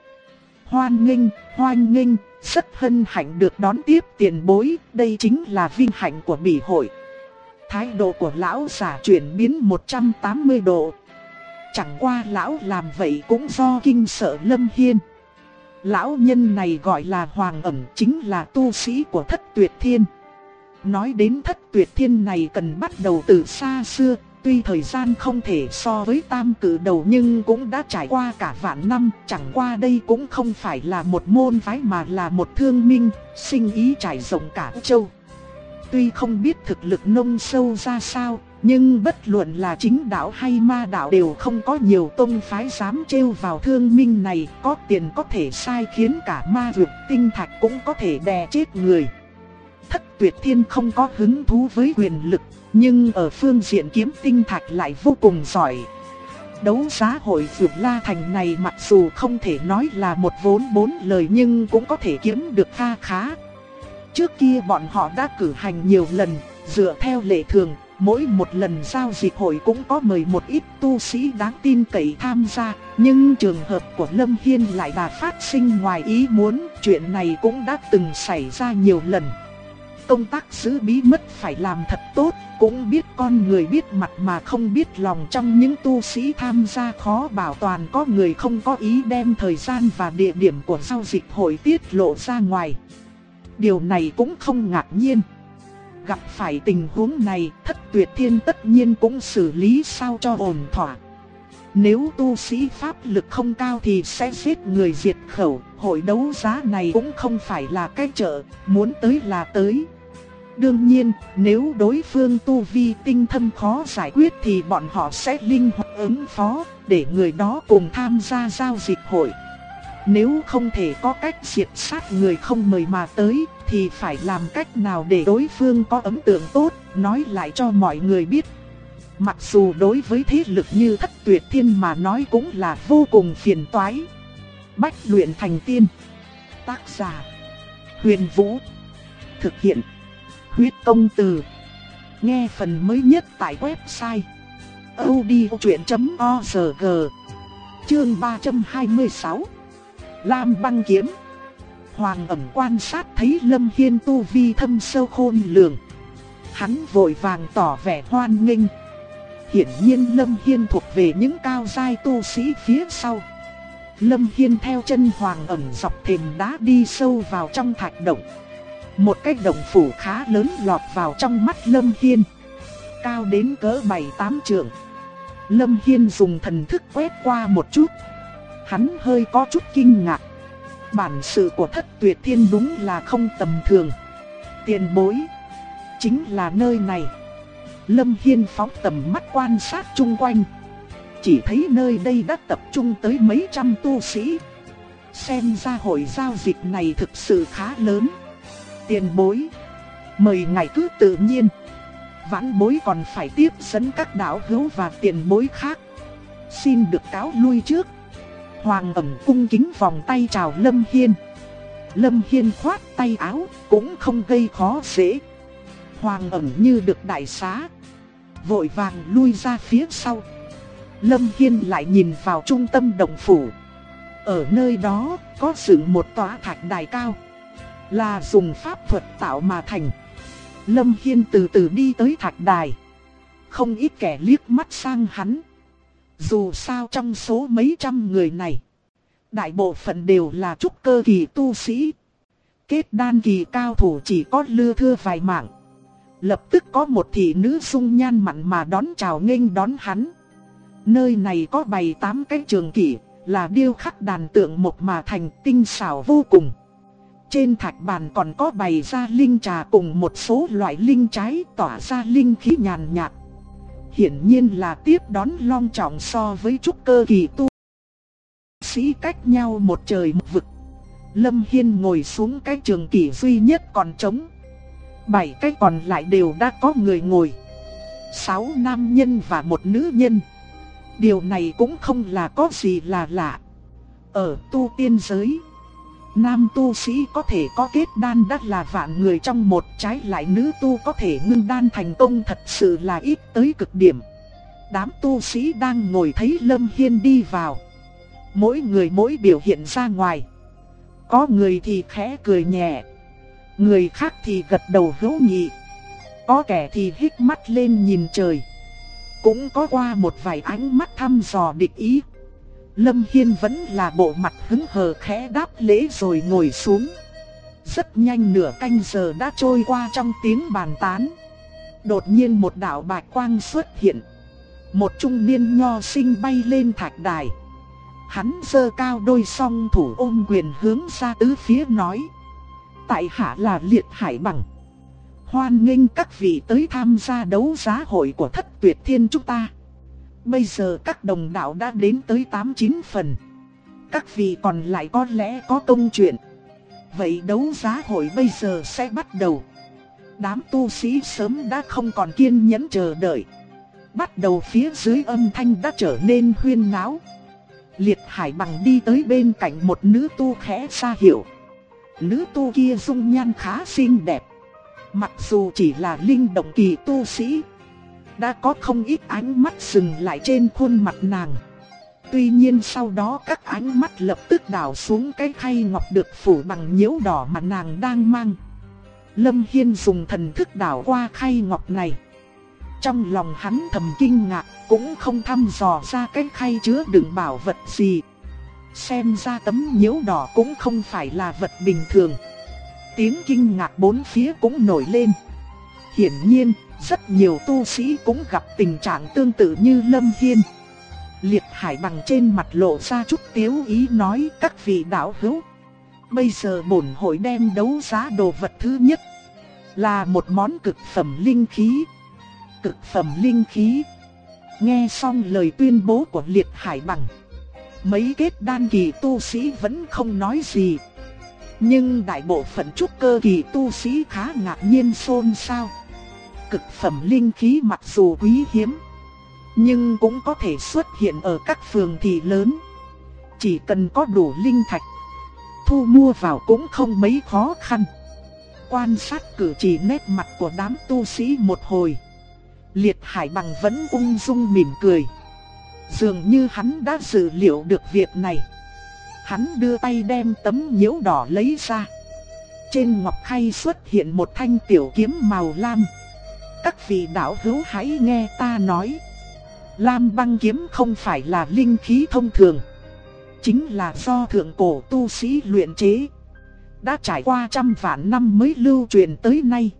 Hoan nghênh, rất hân hạnh được đón tiếp tiền bối, đây chính là vinh hạnh của bỉ hội. Thái độ của lão giả chuyển biến 180 độ. Chẳng qua lão làm vậy cũng do kinh sợ Lâm Hiên. Lão nhân này gọi là Hoàng Ẩn, chính là tu sĩ của Thất Tuyệt Thiên. Nói đến Thất Tuyệt Thiên này cần bắt đầu từ xa xưa, tuy thời gian không thể so với Tam Cử Đầu nhưng cũng đã trải qua cả vạn năm. Chẳng qua đây cũng không phải là một môn phái mà là một thương minh, sinh ý trải rộng cả châu. Tuy không biết thực lực nông sâu ra sao, nhưng bất luận là chính đạo hay ma đạo đều không có nhiều tông phái dám trêu vào thương minh này. Có tiền có thể sai khiến cả ma vực tinh thạch cũng có thể đè chết người. Thất Tuyệt Thiên không có hứng thú với quyền lực, nhưng ở phương diện kiếm tinh thạch lại vô cùng giỏi. Đấu giá hội Vượt La Thành này mặc dù không thể nói là một vốn bốn lời nhưng cũng có thể kiếm được kha khá. Trước kia bọn họ đã cử hành nhiều lần, dựa theo lệ thường, mỗi một lần giao dịch hội cũng có mời một ít tu sĩ đáng tin cậy tham gia. Nhưng trường hợp của Lâm Hiên lại là phát sinh ngoài ý muốn, chuyện này cũng đã từng xảy ra nhiều lần. Công tác giữ bí mật phải làm thật tốt, cũng biết con người biết mặt mà không biết lòng, trong những tu sĩ tham gia khó bảo toàn có người không có ý đem thời gian và địa điểm của giao dịch hội tiết lộ ra ngoài. Điều này cũng không ngạc nhiên. Gặp phải tình huống này, Thất Tuyệt Thiên tất nhiên cũng xử lý sao cho ổn thỏa. Nếu tu sĩ pháp lực không cao thì sẽ giết người diệt khẩu. Hội đấu giá này cũng không phải là cái chợ, muốn tới là tới. Đương nhiên, nếu đối phương tu vi tinh thâm khó giải quyết thì bọn họ sẽ linh hoạt ứng phó, để người đó cùng tham gia giao dịch hội. Nếu không thể có cách diệt sát người không mời mà tới, thì phải làm cách nào để đối phương có ấn tượng tốt, nói lại cho mọi người biết. Mặc dù đối với thế lực như Thất Tuyệt Thiên mà nói cũng là vô cùng phiền toái. Bách luyện thành tiên. Tác giả: Huyền Vũ. Thực hiện: Huyết Công Từ. Nghe phần mới nhất tại website audiochuyện.org. Chương 326. Lam Băng Kiếm. Hoàng Ẩn quan sát thấy Lâm Hiên tu vi thâm sâu khôn lường. Hắn vội vàng tỏ vẻ hoan nghênh. Hiển nhiên Lâm Hiên thuộc về những cao giai tu sĩ phía sau. Lâm Hiên theo chân Hoàng Ẩn dọc thềm đá đi sâu vào trong thạch động. Một cái động phủ khá lớn lọt vào trong mắt Lâm Hiên, cao đến cỡ 7-8 trượng. Lâm Hiên dùng thần thức quét qua một chút. Hắn hơi có chút kinh ngạc. Bản sự của Thất Tuyệt Thiên đúng là không tầm thường. Tiền bối, chính là nơi này. Lâm Hiên phóng tầm mắt quan sát chung quanh. Chỉ thấy nơi đây đã tập trung tới mấy trăm tu sĩ. Xem ra hội giao dịch này thực sự khá lớn. Tiền bối, mời ngài cứ tự nhiên. Vãn bối còn phải tiếp dẫn các đạo hữu và tiền bối khác. Xin được cáo lui trước. Hoàng Ẩn cung kính vòng tay chào Lâm Hiên. Lâm Hiên khoát tay áo, cũng không gây khó dễ. Hoàng Ẩn như được đại xá, vội vàng lui ra phía sau. Lâm Hiên lại nhìn vào trung tâm động phủ. Ở nơi đó có dựng một tòa thạch đài cao, là dùng pháp thuật tạo mà thành. Lâm Hiên từ từ đi tới thạch đài. Không ít kẻ liếc mắt sang hắn. Dù sao trong số mấy trăm người này, Đại bộ phận đều là trúc cơ kỳ tu sĩ. Kết đan kỳ cao thủ chỉ có lưa thưa vài mạng. Lập tức có một thị nữ dung nhan mặn mà đón chào nghênh đón hắn. Nơi này có bày 8 cái trường kỷ, là điêu khắc đàn tượng một mà thành, tinh xảo vô cùng. Trên thạch bàn còn có bày ra linh trà cùng một số loại linh trái tỏa ra linh khí nhàn nhạt. Hiển nhiên là tiếp đón long trọng so với trúc cơ kỳ tu sĩ cách nhau một trời một vực. Lâm Hiên ngồi xuống cái trường kỷ duy nhất còn trống. 7 cái còn lại đều đã có người ngồi. 6 nam nhân và 1 nữ nhân. Điều này cũng không là có gì là lạ. Ở tu tiên giới, nam tu sĩ có thể có kết đan đã là vạn người trong một, trái lại nữ tu có thể ngưng đan thành công thật sự là ít tới cực điểm. Đám tu sĩ đang ngồi thấy Lâm Hiên đi vào, mỗi người mỗi biểu hiện ra ngoài. Có người thì khẽ cười nhẹ, người khác thì gật đầu hữu nghị, có kẻ thì híp mắt lên nhìn trời. Cũng có qua một vài ánh mắt thăm dò địch ý. Lâm Hiên vẫn là bộ mặt hứng hờ khẽ đáp lễ rồi ngồi xuống. Rất nhanh nửa canh giờ đã trôi qua trong tiếng bàn tán. Đột nhiên một đạo bạch quang xuất hiện. Một trung niên nho sinh bay lên thạch đài. Hắn giơ cao đôi song thủ ôm quyền hướng ra tứ phía nói: tại hạ là Liệt Hải Bằng, hoan nghênh các vị tới tham gia đấu giá hội của Thất Tuyệt Thiên chúng ta. Bây giờ các đồng đạo đã đến tới 8-9 phần. Các vị còn lại có lẽ có công chuyện. Vậy đấu giá hội bây giờ sẽ bắt đầu. Đám tu sĩ sớm đã không còn kiên nhẫn chờ đợi. Bắt đầu phía dưới âm thanh đã trở nên huyên náo. Liệt Hải Bằng đi tới bên cạnh một nữ tu khẽ ra hiệu. Nữ tu kia dung nhan khá xinh đẹp. Mặc dù chỉ là linh động kỳ tu sĩ, đã có không ít ánh mắt dừng lại trên khuôn mặt nàng. Tuy nhiên sau đó các ánh mắt lập tức đảo xuống cái khay ngọc được phủ bằng nhiễu đỏ mà nàng đang mang. Lâm Hiên dùng thần thức đảo qua khay ngọc này. Trong lòng hắn thầm kinh ngạc, cũng không thăm dò ra cái khay chứa đựng bảo vật gì. Xem ra tấm nhiễu đỏ cũng không phải là vật bình thường. Tiếng kinh ngạc bốn phía cũng nổi lên. Hiển nhiên, rất nhiều tu sĩ cũng gặp tình trạng tương tự như Lâm Hiên. Liệt Hải Bằng trên mặt lộ ra chút tiếu ý nói: các vị đạo hữu, bây giờ bổn hội đem đấu giá đồ vật thứ nhất là một món cực phẩm linh khí. Cực phẩm linh khí. Nghe xong lời tuyên bố của Liệt Hải Bằng, mấy kết đan kỳ tu sĩ vẫn không nói gì. Nhưng đại bộ phận trúc cơ kỳ tu sĩ khá ngạc nhiên xôn xao. Cực phẩm linh khí mặc dù quý hiếm, nhưng cũng có thể xuất hiện ở các phường thị lớn. Chỉ cần có đủ linh thạch, thu mua vào cũng không mấy khó khăn. Quan sát cử chỉ nét mặt của đám tu sĩ một hồi, Liệt Hải Bằng vẫn ung dung mỉm cười. Dường như hắn đã dự liệu được việc này. Hắn đưa tay đem tấm nhiễu đỏ lấy ra. Trên ngọc khay xuất hiện một thanh tiểu kiếm màu lam. Các vị đạo hữu hãy nghe ta nói. Lam băng kiếm không phải là linh khí thông thường, chính là do thượng cổ tu sĩ luyện chế. Đã trải qua trăm vạn năm mới lưu truyền tới nay.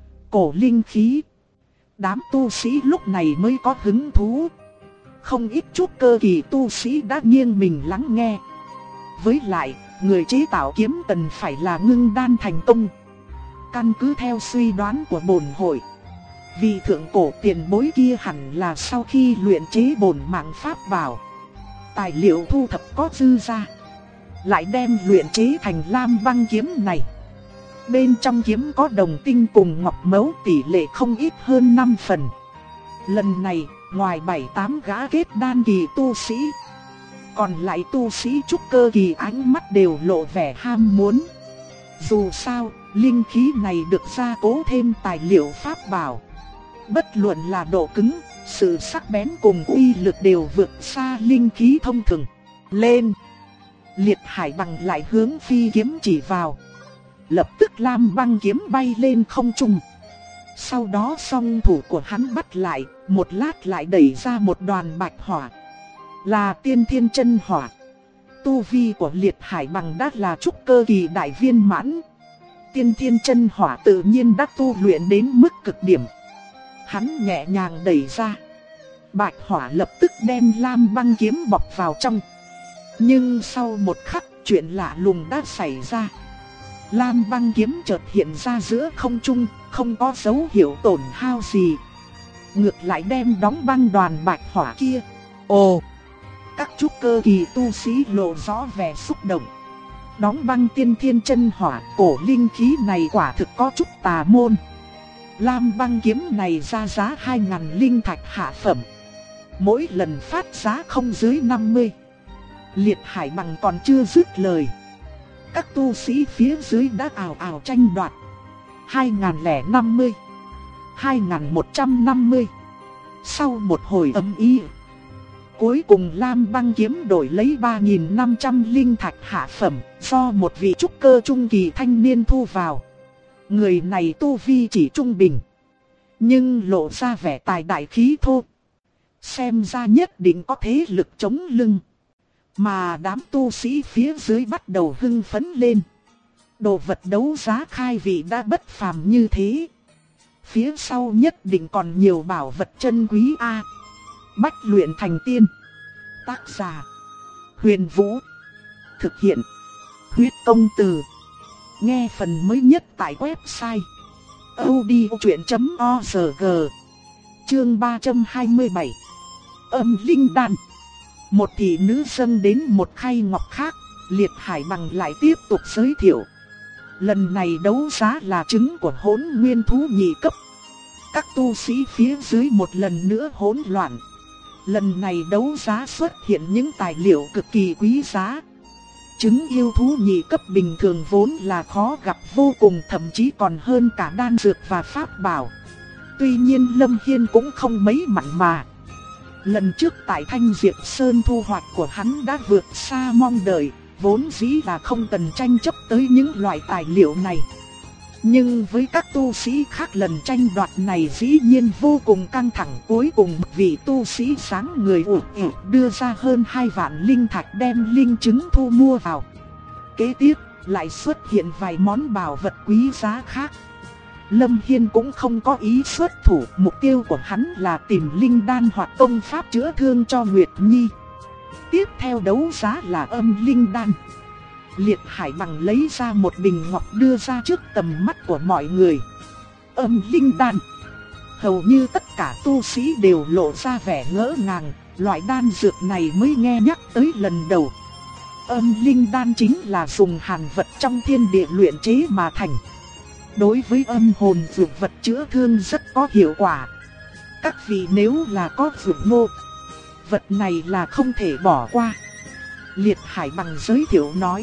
Cổ linh khí. Đám tu sĩ lúc này mới có hứng thú. Không ít trúc cơ kỳ tu sĩ đã nghiêng mình lắng nghe. Với lại, người chế tạo kiếm cần phải là ngưng đan thành công. Căn cứ theo suy đoán của bổn hội, vị thượng cổ tiền bối kia hẳn là sau khi luyện chế bổn mạng pháp bảo, tài liệu thu thập có dư ra, lại đem luyện chế thành lam băng kiếm này. Bên trong kiếm có đồng tinh cùng ngọc mấu tỷ lệ không ít hơn 5 phần. Lần này, ngoài 7-8 gã kết đan kỳ tu sĩ, còn lại tu sĩ trúc cơ kỳ ánh mắt đều lộ vẻ ham muốn. Dù sao, linh khí này được gia cố thêm tài liệu pháp bảo. Bất luận là độ cứng, sự sắc bén cùng uy lực đều vượt xa linh khí thông thường. Lên! Liệt Hải Bằng lại hướng phi kiếm chỉ vào. Lập tức lam băng kiếm bay lên không trung. Sau đó song thủ của hắn bắt lại, một lát lại đẩy ra một đoàn bạch hỏa. Là tiên thiên chân hỏa. tu vi của Liệt Hải Bằng đã là trúc cơ kỳ đại viên mãn. Tiên Thiên Chân Hỏa tự nhiên đã tu luyện đến mức cực điểm. Hắn nhẹ nhàng đẩy ra. Bạch hỏa lập tức đem lam băng kiếm bọc vào trong. Nhưng sau một khắc, chuyện lạ lùng đã xảy ra. Lam băng kiếm chợt hiện ra giữa không trung, không có dấu hiệu tổn hao gì. Ngược lại đem đóng băng đoàn bạch hỏa kia. Ồ! Các trúc cơ kỳ tu sĩ lộ rõ vẻ xúc động. Đóng băng tiên thiên chân hỏa, cổ linh khí này quả thực có chút tà môn. Lam băng kiếm này ra giá 2.000 linh thạch hạ phẩm. Mỗi lần phát giá không dưới 50. Liệt Hải Bằng còn chưa dứt lời. Các tu sĩ phía dưới đã ào ào tranh đoạt. 2.050, 2.150. Sau một hồi ầm ĩ, cuối cùng Lam băng kiếm đổi lấy 3.500 linh thạch hạ phẩm do một vị trúc cơ trung kỳ thanh niên thu vào. Người này tu vi chỉ trung bình, nhưng lộ ra vẻ tài đại khí thô. Xem ra nhất định có thế lực chống lưng. Mà đám tu sĩ phía dưới bắt đầu hưng phấn lên. Đồ vật đấu giá khai vị đã bất phàm như thế, phía sau nhất định còn nhiều bảo vật chân quý a. Bách luyện thành tiên. Tác giả: Huyền Vũ. Thực hiện: Huyết Công Từ. Nghe phần mới nhất tại website audiochuyen.org. Chương 327. Âm linh đan. Một thị nữ dâng đến một khay ngọc khác, Liệt Hải Bằng lại tiếp tục giới thiệu. Lần này đấu giá là trứng của hỗn nguyên thú nhị cấp. Các tu sĩ phía dưới một lần nữa hỗn loạn. Lần này đấu giá xuất hiện những tài liệu cực kỳ quý giá. Trứng yêu thú nhị cấp bình thường vốn là khó gặp vô cùng, thậm chí còn hơn cả đan dược và pháp bảo. Tuy nhiên Lâm Hiên cũng không mấy mặn mà. Lần trước tại Thanh Diệp Sơn thu hoạch của hắn đã vượt xa mong đợi, vốn dĩ là không cần tranh chấp tới những loại tài liệu này. Nhưng với các tu sĩ khác, lần tranh đoạt này dĩ nhiên vô cùng căng thẳng. Cuối cùng vị tu sĩ sáng người đưa ra hơn 2 vạn linh thạch đem linh trứng thu mua vào. Kế tiếp lại xuất hiện vài món bảo vật quý giá khác. Lâm Hiên cũng không có ý xuất thủ, mục tiêu của hắn là tìm linh đan hoặc công pháp chữa thương cho Nguyệt Nhi. Tiếp theo đấu giá là âm linh đan. Liệt Hải Bằng lấy ra một bình ngọc đưa ra trước tầm mắt của mọi người. Âm linh đan. Hầu như tất cả tu sĩ đều lộ ra vẻ ngỡ ngàng, loại đan dược này mới nghe nhắc tới lần đầu. Âm linh đan chính là dùng hàn vật trong thiên địa luyện chế mà thành. Đối với âm hồn dược vật chữa thương rất có hiệu quả. Các vị nếu là có dược ngô, vật này là không thể bỏ qua. Liệt Hải Bằng giới thiệu nói.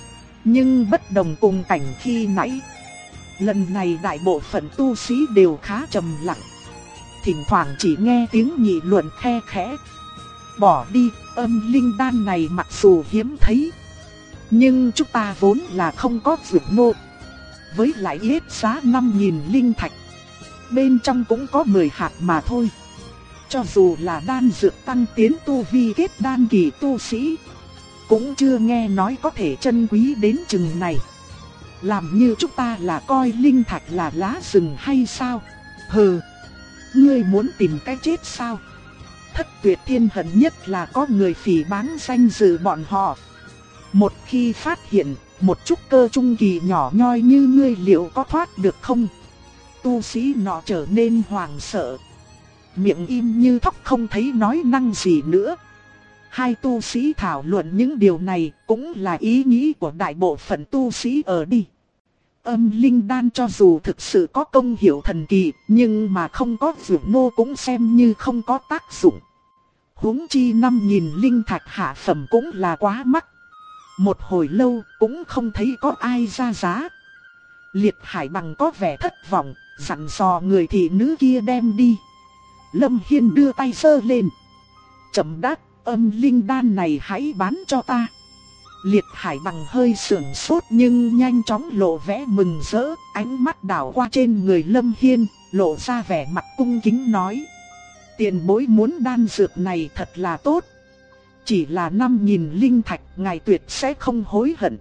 Nhưng bất đồng cùng cảnh khi nãy, lần này đại bộ phận tu sĩ đều khá trầm lặng. Thỉnh thoảng chỉ nghe tiếng nghị luận khe khẽ. Bỏ đi, âm linh đan này mặc dù hiếm thấy, nhưng chúng ta vốn là không có dược ngô. Với lại hết giá 5.000 linh thạch, bên trong cũng có 10 hạt mà thôi. Cho dù là đan dược tăng tiến tu vi kết đan kỳ tu sĩ, cũng chưa nghe nói có thể chân quý đến chừng này. Làm như chúng ta là coi linh thạch là lá rừng hay sao? Hừ, ngươi muốn tìm cái chết sao? Thất Tuyệt Thiên hận nhất là có người phỉ báng danh dự bọn họ. Một khi phát hiện một trúc cơ trung kỳ nhỏ nhoi như ngươi liệu có thoát được không? Tu sĩ nọ trở nên hoảng sợ, miệng im như thóc không thấy nói năng gì nữa. Hai tu sĩ thảo luận những điều này cũng là ý nghĩ của đại bộ phận tu sĩ ở đây. Âm linh đan cho dù thực sự có công hiệu thần kỳ, nhưng mà không có dược ngô cũng xem như không có tác dụng. Huống chi 5.000 linh thạch hạ phẩm cũng là quá mắc. Một hồi lâu cũng không thấy có ai ra giá. Liệt Hải Bằng có vẻ thất vọng, dặn dò người thị nữ kia đem đi. Lâm Hiên đưa tay giơ lên. Chậm đáp, âm linh đan này hãy bán cho ta. Liệt Hải Bằng hơi sưởng sốt nhưng nhanh chóng lộ vẻ mừng rỡ, ánh mắt đảo qua trên người Lâm Hiên, lộ ra vẻ mặt cung kính nói. Tiền bối muốn đan dược này thật là tốt. chỉ là 5.000 linh thạch, ngài tuyệt sẽ không hối hận.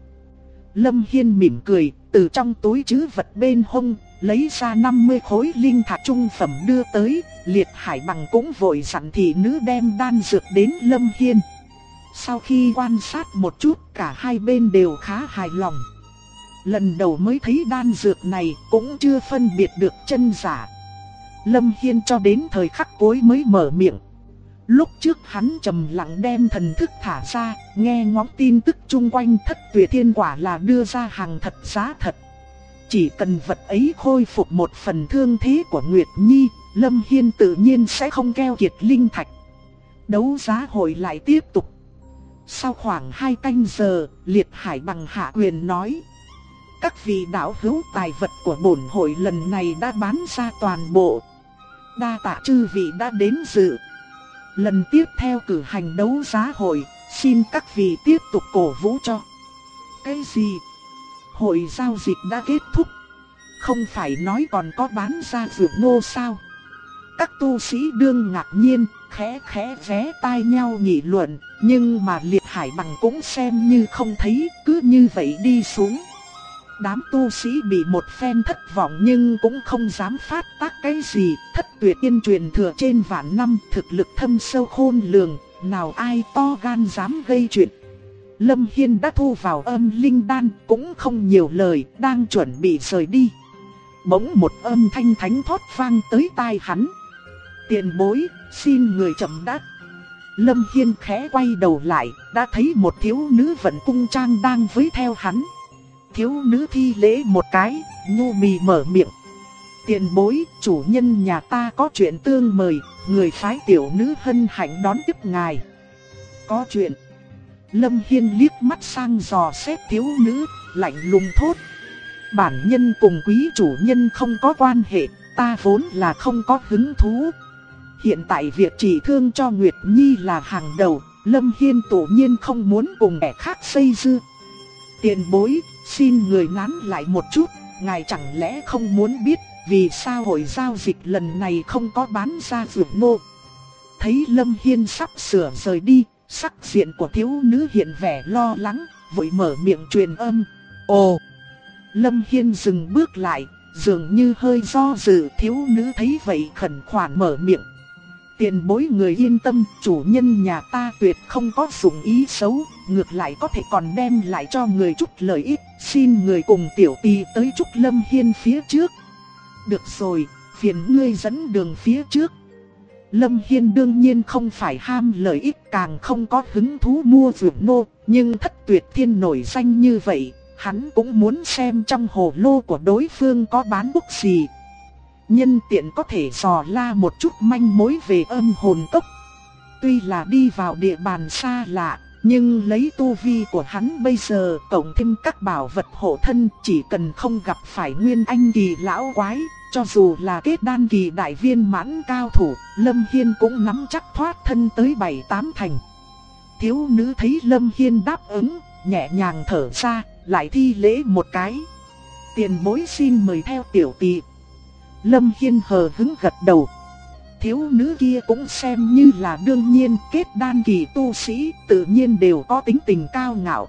Lâm Hiên mỉm cười, từ trong túi trữ vật bên hông, lấy ra 50 khối linh thạch trung phẩm đưa tới. Liệt Hải Bằng cũng vội dặn thị nữ đem đan dược đến Lâm Hiên. Sau khi quan sát một chút, cả hai bên đều khá hài lòng. Lần đầu mới thấy đan dược này, cũng chưa phân biệt được chân giả. Lâm Hiên cho đến thời khắc cuối mới mở miệng. Lúc trước hắn trầm lặng đem thần thức thả ra, nghe ngóng tin tức chung quanh Thất Tuyệt Thiên quả là đưa ra hàng thật giá thật. Chỉ cần vật ấy khôi phục một phần thương thế của Nguyệt Nhi, Lâm Hiên tự nhiên sẽ không keo kiệt linh thạch. Đấu giá hội lại tiếp tục. Sau khoảng 2 canh giờ, Liệt Hải Bằng hạ quyền nói: các vị đạo hữu, tài vật của bổn hội lần này đã bán ra toàn bộ. Đa tạ chư vị đã đến dự. Lần tiếp theo cử hành đấu giá hội, xin các vị tiếp tục cổ vũ cho. Cái gì? Hội giao dịch đã kết thúc? Không phải nói còn có bán ra dược ngô sao? Các tu sĩ đương ngạc nhiên, khẽ vé tai nhau nghị luận, nhưng mà Liệt Hải Bằng cũng xem như không thấy, cứ như vậy đi xuống. Đám tu sĩ bị một phen thất vọng nhưng cũng không dám phát tác cái gì. Thất Tuyệt Tiên truyền thừa trên vạn năm, thực lực thâm sâu khôn lường, nào ai to gan dám gây chuyện. Lâm Hiên đã thu vào âm linh đan, cũng không nhiều lời, đang chuẩn bị rời đi. Bỗng một âm thanh thánh thót vang tới tai hắn: tiền bối, xin người chậm đã. Lâm Hiên khẽ quay đầu lại, đã thấy một thiếu nữ vận cung trang đang với theo hắn. Thiếu nữ thi lễ một cái, nhu mì mở miệng: tiền bối, chủ nhân nhà ta có chuyện tương mời, người phái tiểu nữ hân hạnh đón tiếp ngài. Có chuyện? Lâm Hiên liếc mắt sang dò xét thiếu nữ, lạnh lùng thốt: bản nhân cùng quý chủ nhân không có quan hệ, ta vốn là không có hứng thú. Hiện tại việc trị thương cho Nguyệt Nhi là hàng đầu, Lâm Hiên tự nhiên không muốn cùng kẻ khác xây dưa. Tiền bối, xin người nán lại một chút, ngài chẳng lẽ không muốn biết vì sao hội giao dịch lần này không có bán ra dược ngô? Thấy Lâm Hiên sắp sửa rời đi, sắc diện của thiếu nữ hiện vẻ lo lắng, vội mở miệng truyền âm: ồ. Lâm Hiên dừng bước lại, dường như hơi do dự. Thiếu nữ thấy vậy khẩn khoản mở miệng: tiền bối người yên tâm, chủ nhân nhà ta tuyệt không có dụng ý xấu, ngược lại có thể còn đem lại cho người chút lợi ích. Xin người cùng tiểu tỳ tới chúc Lâm Hiên phía trước. Được rồi, phiền ngươi dẫn đường phía trước. Lâm Hiên đương nhiên không phải ham lợi ích, càng không có hứng thú mua dược nô, nhưng Thất Tuyệt Thiên nổi danh như vậy, hắn cũng muốn xem trong hồ lô của đối phương có bán thuốc gì. Nhân tiện có thể dò la một chút manh mối về âm hồn cốc. Tuy là đi vào địa bàn xa lạ, nhưng lấy tu vi của hắn bây giờ, cộng thêm các bảo vật hộ thân, chỉ cần không gặp phải nguyên anh kỳ lão quái, cho dù là kết đan kỳ đại viên mãn cao thủ, Lâm Hiên cũng nắm chắc thoát thân tới 7-8 thành. Thiếu nữ thấy Lâm Hiên đáp ứng, nhẹ nhàng thở ra, lại thi lễ một cái: tiền bối xin mời theo tiểu tỳ. Lâm Hiên hờ hững gật đầu. Thiếu nữ kia cũng xem như là đương nhiên, kết đan kỳ tu sĩ tự nhiên đều có tính tình cao ngạo.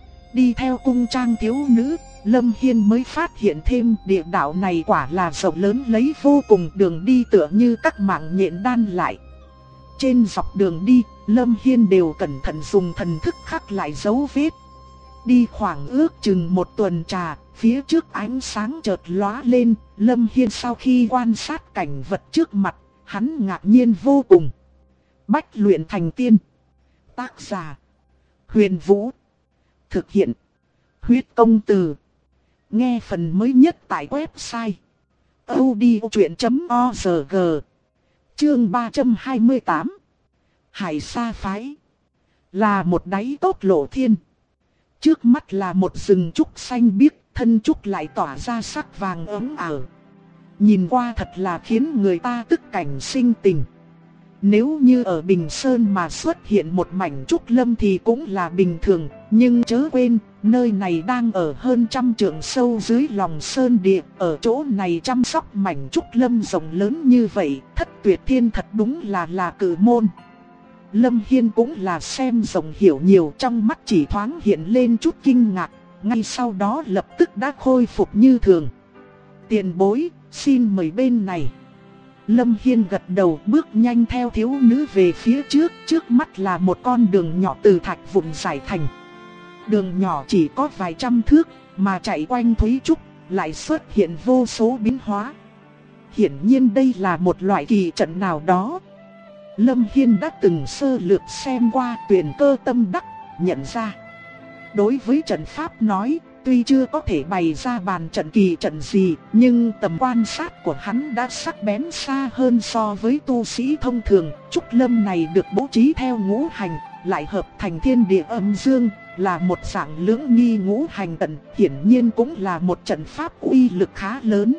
Đi theo cung trang thiếu nữ, Lâm Hiên mới phát hiện thêm địa đạo này quả là rộng lớn lấy vô cùng, đường đi tựa như các mạng nhện đan lại. Trên dọc đường đi, Lâm Hiên đều cẩn thận dùng thần thức khắc lại dấu vết. Đi khoảng ước chừng một tuần trà, phía trước ánh sáng chợt lóe lên. Lâm Hiên sau khi quan sát cảnh vật trước mặt, hắn ngạc nhiên vô cùng. Bách luyện thành tiên. Tác giả: Huyền Vũ. Thực hiện: Huyết Công Từ. Nghe phần mới nhất tại website audiochuyện.org. Chương 328. Hải Sa Phái. Là một đáy tốt lộ thiên. Trước mắt là một rừng trúc xanh biếc, thân trúc lại tỏa ra sắc vàng ấm ảo. Nhìn qua thật là khiến người ta tức cảnh sinh tình. Nếu như ở Bình Sơn mà xuất hiện một mảnh trúc lâm thì cũng là bình thường, nhưng chớ quên, nơi này đang ở hơn 100 trượng sâu dưới lòng sơn địa. Ở chỗ này chăm sóc mảnh trúc lâm rộng lớn như vậy, Thất Tuyệt Thiên thật đúng là cử môn. Lâm Hiên cũng là xem rộng hiểu nhiều, trong mắt chỉ thoáng hiện lên chút kinh ngạc, ngay sau đó lập tức đã khôi phục như thường. Tiền bối, xin mời bên này. Lâm Hiên gật đầu bước nhanh theo thiếu nữ về phía trước, trước mắt là một con đường nhỏ từ thạch vụn giải thành. Đường nhỏ chỉ có vài trăm thước, mà chạy quanh Thúy Trúc, lại xuất hiện vô số biến hóa. Hiển nhiên đây là một loại kỳ trận nào đó. Lâm Hiên đã từng sơ lược xem qua Tuyền Cơ tâm đắc, nhận ra. Đối với trận pháp nói, tuy chưa có thể bày ra bàn trận kỳ trận gì, nhưng tầm quan sát của hắn đã sắc bén xa hơn so với tu sĩ thông thường. Trúc lâm này được bố trí theo ngũ hành, lại hợp thành thiên địa âm dương, là một dạng lưỡng nghi ngũ hành trận, hiển nhiên cũng là một trận pháp uy lực khá lớn.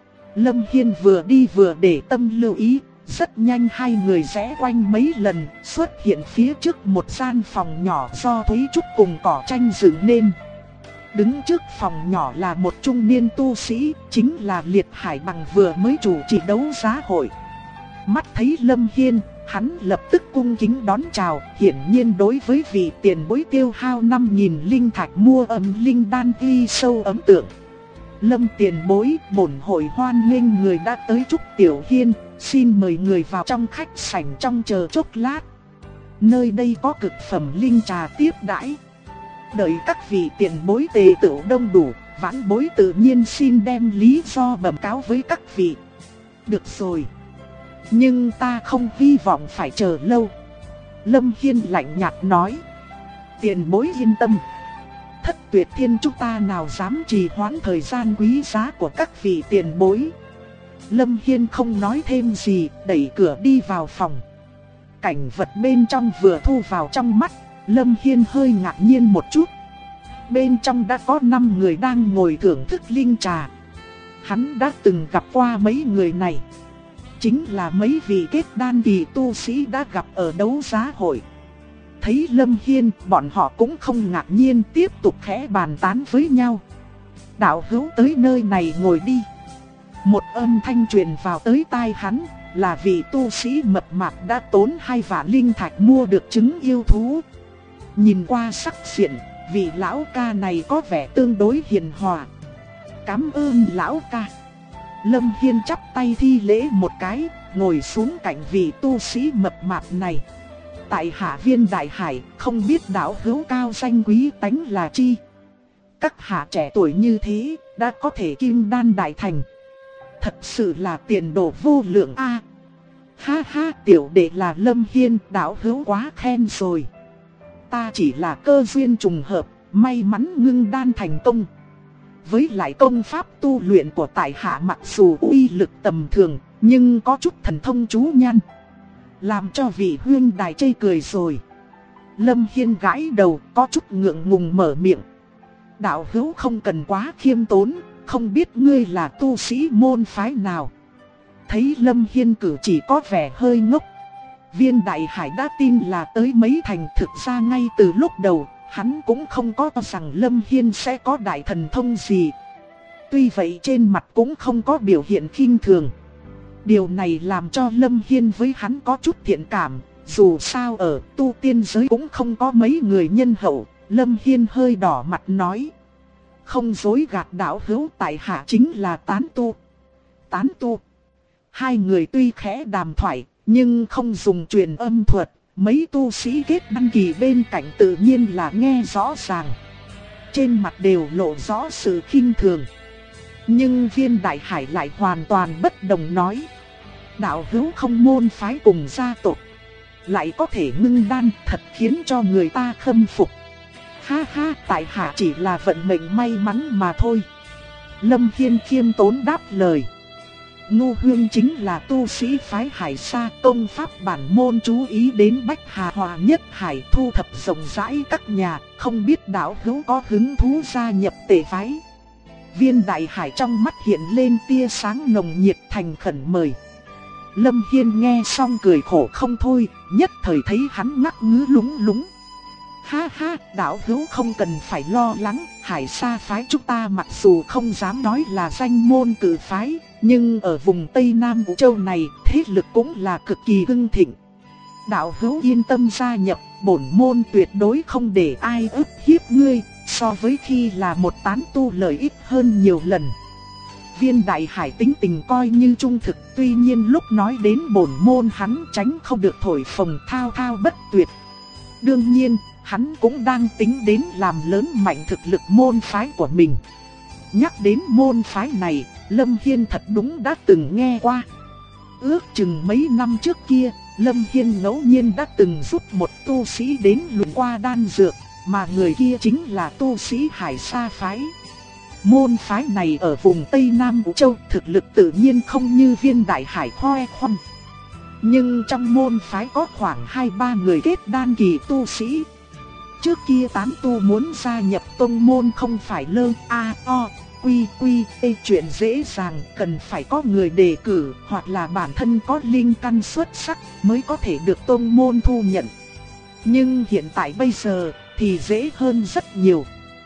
Lâm Hiên vừa đi vừa để tâm lưu ý, rất nhanh hai người rẽ quanh mấy lần, xuất hiện phía trước một gian phòng nhỏ do Thúy Trúc cùng cỏ tranh dựng nên. Đứng trước phòng nhỏ là một trung niên tu sĩ, chính là Liệt Hải Bằng vừa mới chủ trì đấu giá hội. Mắt thấy Lâm Hiên, hắn lập tức cung kính đón chào, hiển nhiên đối với vị tiền bối tiêu hao 5.000 linh thạch mua âm linh đan ghi sâu ấn tượng. Lâm tiền bối, bổn hội hoan nghênh người đã tới Trúc Tiểu Hiên, xin mời người vào trong khách sảnh trong chờ chốc lát. Nơi đây có cực phẩm linh trà tiếp đãi. Đợi các vị tiền bối tề tựu đông đủ, vãn bối tự nhiên xin đem lý do bẩm cáo với các vị. Được rồi, nhưng ta không hy vọng phải chờ lâu. Lâm Hiên lạnh nhạt nói. Tiền bối yên tâm, Thất Tuyệt Thiên chúng ta nào dám trì hoãn thời gian quý giá của các vị tiền bối. Lâm Hiên không nói thêm gì, đẩy cửa đi vào phòng. Cảnh vật bên trong vừa thu vào trong mắt, Lâm Hiên hơi ngạc nhiên một chút. Bên trong đã có 5 người đang ngồi thưởng thức linh trà. Hắn đã từng gặp qua mấy người này. Chính là mấy vị kết đan kỳ tu sĩ đã gặp ở đấu giá hội. Thấy Lâm Hiên, bọn họ cũng không ngạc nhiên, tiếp tục khẽ bàn tán với nhau. Đạo hữu tới nơi này ngồi đi. Một âm thanh truyền vào tới tai hắn, là vị tu sĩ mập mạp đã tốn 2 vạn linh thạch mua được trứng yêu thú. Nhìn qua sắc diện, vị lão ca này có vẻ tương đối hiền hòa. Cảm ơn lão ca. Lâm Hiên chắp tay thi lễ một cái, ngồi xuống cạnh vị tu sĩ mập mạp này. Tại Hạ Viên Đại Hải, không biết đạo hữu cao danh quý tánh là chi? Các hạ trẻ tuổi như thế, đã có thể kim đan đại thành. Thật sự là tiền đồ vô lượng a. Ha ha, tiểu đệ là Lâm Hiên, đạo hữu quá khen rồi. Ta chỉ là cơ duyên trùng hợp, may mắn ngưng đan thành công. Với lại công pháp tu luyện của tại hạ mặc dù uy lực tầm thường, nhưng có chút thần thông chú nhan, làm cho vị huyên đài chê cười rồi. Lâm Hiên gãi đầu, có chút ngượng ngùng mở miệng. Đạo hữu không cần quá khiêm tốn, không biết ngươi là tu sĩ môn phái nào. Thấy Lâm Hiên cử chỉ có vẻ hơi ngốc, Viên Đại Hải đã tin là tới mấy thành. Thực ra ngay từ lúc đầu, hắn cũng không có rằng Lâm Hiên sẽ có đại thần thông gì. Tuy vậy trên mặt cũng không có biểu hiện khinh thường. Điều này làm cho Lâm Hiên với hắn có chút thiện cảm. Dù sao ở tu tiên giới cũng không có mấy người nhân hậu. Lâm Hiên hơi đỏ mặt nói. Không dối gạt đạo hữu, tại hạ chính là tán tu. Tán tu. Hai người tuy khẽ đàm thoại, nhưng không dùng truyền âm thuật. Mấy tu sĩ kết đan kỳ bên cạnh tự nhiên là nghe rõ ràng. Trên mặt đều lộ rõ sự khinh thường. Nhưng Viên Đại Hải lại hoàn toàn bất đồng nói. Đạo hữu không môn phái cùng gia tộc, lại có thể ngưng đan, thật khiến cho người ta khâm phục. Ha ha, tại hạ chỉ là vận mệnh may mắn mà thôi. Lâm Hiên khiêm tốn đáp lời. Ngô Hương chính là tu sĩ phái Hải Sa, công pháp bản môn chú ý đến Bách Hà Hòa Nhất Hải, thu thập rộng rãi các nhà, không biết đạo hữu có hứng thú gia nhập tề phái. Viên Đại Hải trong mắt hiện lên tia sáng nồng nhiệt, thành khẩn mời. Lâm Hiên nghe xong cười khổ không thôi, nhất thời thấy hắn ngắc ngứ lúng lúng. Ha ha, đạo hữu không cần phải lo lắng, Hải Sa phái chúng ta mặc dù không dám nói là danh môn cử phái, nhưng ở vùng Tây Nam Vũ Châu này, thế lực cũng là cực kỳ hưng thịnh. Đạo hữu yên tâm gia nhập, bổn môn tuyệt đối không để ai ức hiếp ngươi, so với khi là một tán tu lợi ích hơn nhiều lần. Viên Đại Hải tính tình coi như trung thực, tuy nhiên lúc nói đến bổn môn hắn tránh không được thổi phồng thao thao bất tuyệt. Đương nhiên, hắn cũng đang tính đến làm lớn mạnh thực lực môn phái của mình. Nhắc đến môn phái này, Lâm Hiên thật đúng đã từng nghe qua. Ước chừng mấy năm trước kia, Lâm Hiên ngẫu nhiên đã từng giúp một tu sĩ đến luyện qua đan dược, mà người kia chính là tu sĩ Hải Sa phái. Môn phái này ở vùng Tây Nam Vũ Châu, thực lực tự nhiên không như Viên Đại Hải khoe khoang. Nhưng trong môn phái có khoảng 2-3 người kết đan kỳ tu sĩ. Trước kia tán tu muốn gia nhập tông môn không phải lơ chuyện dễ dàng, cần phải có người đề cử hoặc là bản thân có linh căn xuất sắc mới có thể được tông môn thu nhận. Nhưng hiện tại bây giờ thì dễ hơn rất nhiều.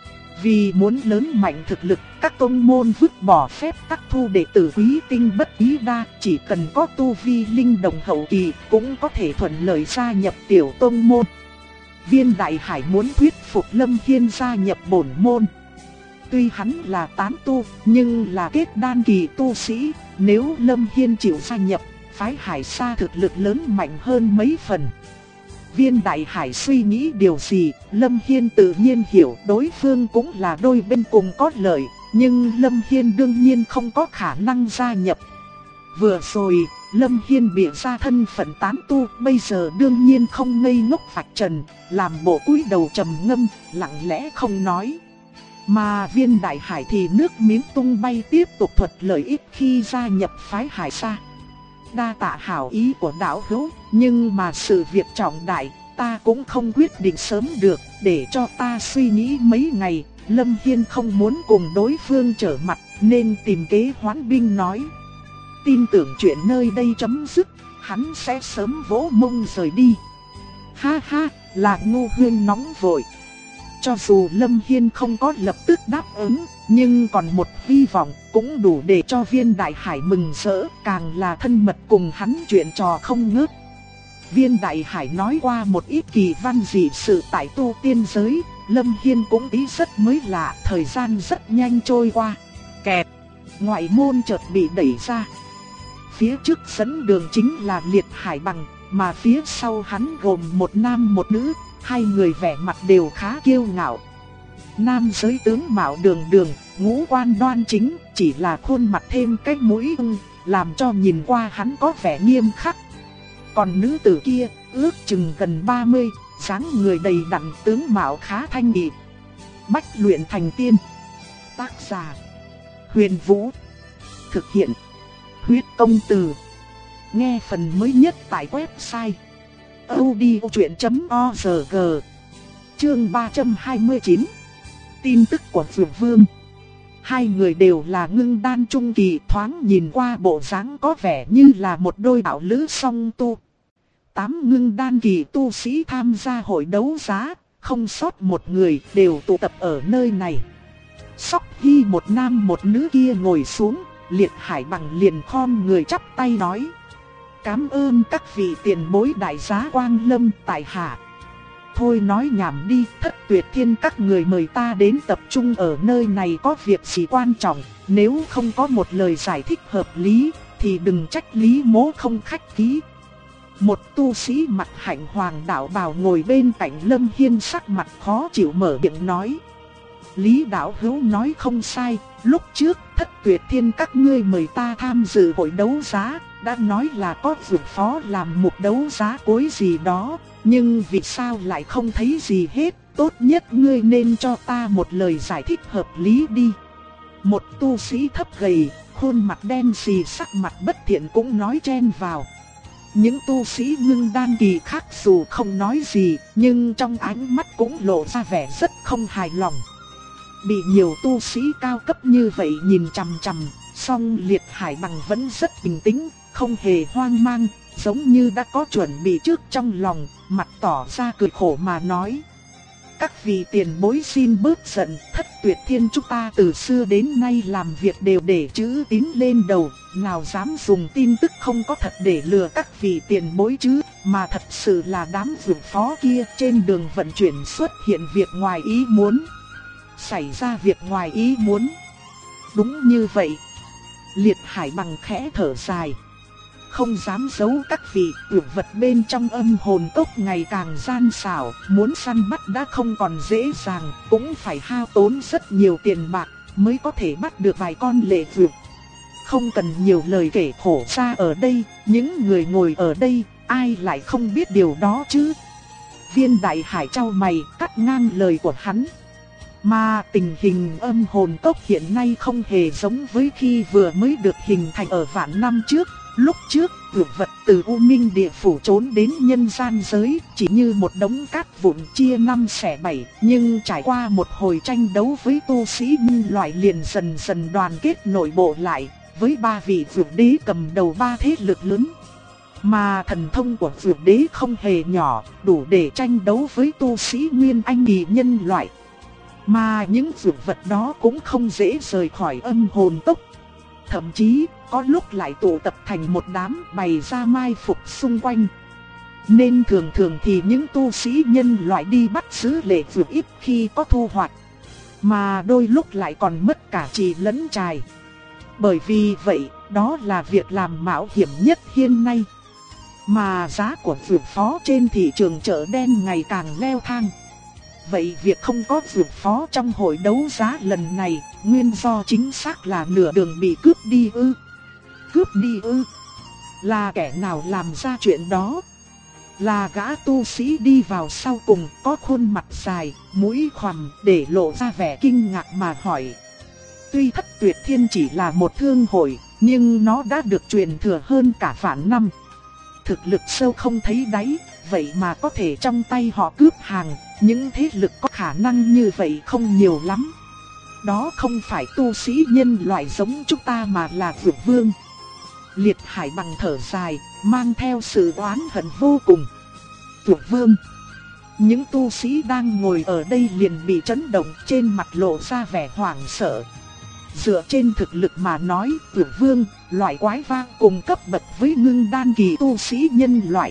Vì muốn lớn mạnh thực lực, các tông môn vứt bỏ phép tắc thu đệ tử quý tinh bất ý đa, chỉ cần có tu vi linh đồng hậu kỳ cũng có thể thuận lợi gia nhập tiểu tông môn. Viên Đại Hải muốn thuyết phục Lâm Hiên gia nhập bổn môn. Tuy hắn là tán tu, nhưng là kết đan kỳ tu sĩ, nếu Lâm Hiên chịu gia nhập, phái Hải Sa thực lực lớn mạnh hơn mấy phần. Viên Đại Hải suy nghĩ điều gì, Lâm Hiên tự nhiên hiểu, đối phương cũng là đôi bên cùng có lợi, nhưng Lâm Hiên đương nhiên không có khả năng gia nhập. Vừa rồi, Lâm Hiên bịa ra thân phận tán tu, bây giờ đương nhiên không ngây ngốc vạch trần, làm bộ cúi đầu trầm ngâm, lặng lẽ không nói. Mà Viên Đại Hải thì nước miếng tung bay tiếp tục thuật lợi ích khi gia nhập phái Hải Sa. Đa tạ hảo ý của đạo hữu, nhưng mà sự việc trọng đại, ta cũng không quyết định sớm được, để cho ta suy nghĩ mấy ngày. Lâm Hiên không muốn cùng đối phương trở mặt, nên tìm kế hoán binh nói. Tin tưởng chuyện nơi đây chấm dứt, hắn sẽ sớm vỗ mông rời đi. Ha ha, là ngu huyên nóng vội. Cho dù Lâm Hiên không có lập tức đáp ứng, nhưng còn một hy vọng cũng đủ để cho Viên Đại Hải mừng rỡ, càng là thân mật cùng hắn chuyện trò không ngớt. Viên Đại Hải nói qua một ít kỳ văn dị sự tại tu tiên giới, Lâm Hiên cũng ý rất mới lạ, thời gian rất nhanh trôi qua. Kẹt, ngoại môn chợt bị đẩy ra. Phía trước dẫn đường chính là Liệt Hải Bằng, mà phía sau hắn gồm một nam một nữ, hai người vẻ mặt đều khá kiêu ngạo. Nam giới tướng mạo đường đường, ngũ quan đoan chính, chỉ là khuôn mặt thêm cái mũi làm cho nhìn qua hắn có vẻ nghiêm khắc. Còn nữ tử kia, ước chừng gần 30, dáng người đầy đặn, tướng mạo khá thanh nghị. Bách luyện thành tiên. Tác giả: Huyền Vũ. Thực hiện: Huyết Công Từ. Nghe phần mới nhất tại website audiochuyện.org. Chương 329. Tin tức của Dược Vương. Hai người đều là ngưng đan trung kỳ, thoáng nhìn qua bộ dáng có vẻ như là một đôi đạo lữ song tu. 8 ngưng đan kỳ tu sĩ tham gia hội đấu giá, không sót một người, đều tụ tập ở nơi này. Sóc Hy một nam một nữ kia ngồi xuống, Liệt Hải Bằng liền khom người chắp tay nói: Cảm ơn các vị tiền bối đại giá quang lâm tại hạ. Thôi nói nhảm đi, Thất Tuyệt Thiên các người mời ta đến tập trung ở nơi này có việc gì quan trọng, nếu không có một lời giải thích hợp lý, thì đừng trách Lý Mỗ không khách khí. Một tu sĩ mặt hạnh hoàng đạo bào ngồi bên cạnh Lâm Hiên sắc mặt khó chịu mở miệng nói: Lý đạo hữu nói không sai, lúc trước Thất Tuyệt Thiên các ngươi mời ta tham dự hội đấu giá, đã nói là có việc phó làm mục đấu giá cuối gì đó, nhưng vì sao lại không thấy gì hết, tốt nhất ngươi nên cho ta một lời giải thích hợp lý đi. Một tu sĩ thấp gầy, khuôn mặt đen xì sắc mặt bất thiện cũng nói chen vào. Những tu sĩ ngưng đan kỳ khác dù không nói gì, nhưng trong ánh mắt cũng lộ ra vẻ rất không hài lòng. Bị nhiều tu sĩ cao cấp như vậy nhìn chằm chằm, song Liệt Hải Bằng vẫn rất bình tĩnh, không hề hoang mang, giống như đã có chuẩn bị trước trong lòng, mặt tỏ ra cười khổ mà nói: Các vị tiền bối xin bớt giận, Thất Tuyệt Thiên chúng ta từ xưa đến nay làm việc đều để chữ tín lên đầu, nào dám dùng tin tức không có thật để lừa các vị tiền bối chứ, mà thật sự là đám dược phó kia trên đường vận chuyển xuất hiện việc ngoài ý muốn. Xảy ra việc ngoài ý muốn. Đúng như vậy. Liệt Hải Bằng khẽ thở dài. Không dám giấu các vị, tử vật bên trong âm hồn cốc ngày càng gian xảo, muốn săn bắt đã không còn dễ dàng, cũng phải hao tốn rất nhiều tiền bạc mới có thể bắt được vài con lệ vượt. Không cần nhiều lời kể khổ ra ở đây, những người ngồi ở đây, ai lại không biết điều đó chứ? Viên Đại Hải chau mày, cắt ngang lời của hắn. Mà tình hình âm hồn cốc hiện nay không hề giống với khi vừa mới được hình thành ở vạn năm trước. Lúc trước, tử vật từ U Minh Địa Phủ trốn đến nhân gian giới, chỉ như một đống cát vụn chia năm xẻ bảy, nhưng trải qua một hồi tranh đấu với tu sĩ nhân loại liền dần dần đoàn kết nội bộ lại, với ba vị vượt đế cầm đầu ba thế lực lớn. Mà thần thông của vượt đế không hề nhỏ, đủ để tranh đấu với tu sĩ nguyên anh kỳ nhân loại. Mà những vượt vật đó cũng không dễ rời khỏi âm hồn cốc. Thậm chí, có lúc lại tụ tập thành một đám bày ra mai phục xung quanh. Nên thường thường thì những tu sĩ nhân loại đi bắt giữ lệ vượt ít khi có thu hoạch. Mà đôi lúc lại còn mất cả trì lẫn trài. Bởi vì vậy, đó là việc làm mạo hiểm nhất hiện nay. Mà giá của vượt phó trên thị trường chợ đen ngày càng leo thang. Vậy việc không có vượt phó trong hội đấu giá lần này, nguyên do chính xác là nửa đường bị cướp đi ư? Cướp đi ư? Là kẻ nào làm ra chuyện đó? Là gã tu sĩ đi vào sau cùng, có khuôn mặt dài, mũi khoằm, để lộ ra vẻ kinh ngạc mà hỏi. Tuy Thất Tuyệt Thiên chỉ là một thương hội, nhưng nó đã được truyền thừa hơn cả vạn năm. Thực lực sâu không thấy đáy, vậy mà có thể trong tay họ cướp hàng, những thế lực có khả năng như vậy không nhiều lắm. Đó không phải tu sĩ nhân loại giống chúng ta mà là vượt vương. Liệt Hải Bằng thở dài, mang theo sự oán hận vô cùng. Vượt vương. Những tu sĩ đang ngồi ở đây liền bị chấn động, trên mặt lộ ra vẻ hoảng sợ. Dựa trên thực lực mà nói, vượt vương, loại quái vang cùng cấp bậc với ngưng đan kỳ tu sĩ nhân loại.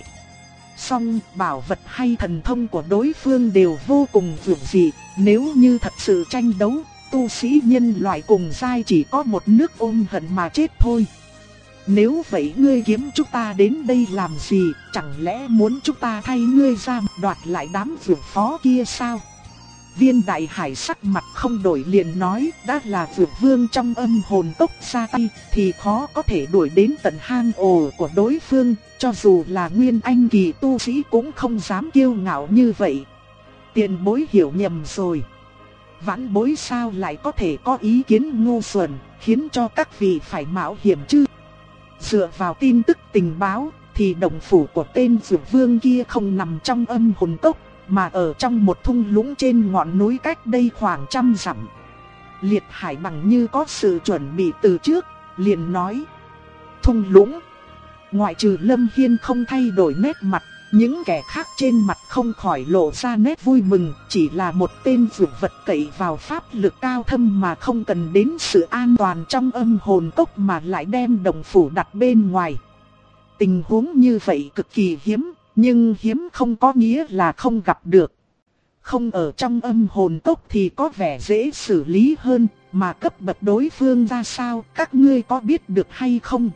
Song bảo vật hay thần thông của đối phương đều vô cùng vượt dị, nếu như thật sự tranh đấu, tu sĩ nhân loại cùng giai chỉ có một nước ôm hận mà chết thôi. Nếu vậy ngươi kiếm chúng ta đến đây làm gì, chẳng lẽ muốn chúng ta thay ngươi ra đoạt lại đám vượt phó kia sao? Viên Đại Hải sắc mặt không đổi liền nói, đã là vượt vương trong âm hồn cốc ra tay, thì khó có thể đuổi đến tận hang ổ của đối phương, cho dù là nguyên anh kỳ tu sĩ cũng không dám kiêu ngạo như vậy. Tiền bối hiểu nhầm rồi. Vãn bối sao lại có thể có ý kiến ngu xuẩn, khiến cho các vị phải mạo hiểm chứ? Dựa vào tin tức tình báo, thì động phủ của tên vượt vương kia không nằm trong âm hồn cốc, mà ở trong một thung lũng trên ngọn núi cách đây khoảng 100 dặm. Liệt Hải Bằng như có sự chuẩn bị từ trước, liền nói. Thung lũng. Ngoại trừ Lâm Hiên không thay đổi nét mặt, những kẻ khác trên mặt không khỏi lộ ra nét vui mừng. Chỉ là một tên vượt vật cậy vào pháp lực cao thâm mà không cần đến sự an toàn trong âm hồn cốc mà lại đem động phủ đặt bên ngoài. Tình huống như vậy cực kỳ hiếm. Nhưng hiếm không có nghĩa là không gặp được. Không ở trong âm hồn cốc thì có vẻ dễ xử lý hơn, mà cấp bậc đối phương ra sao các ngươi có biết được hay không?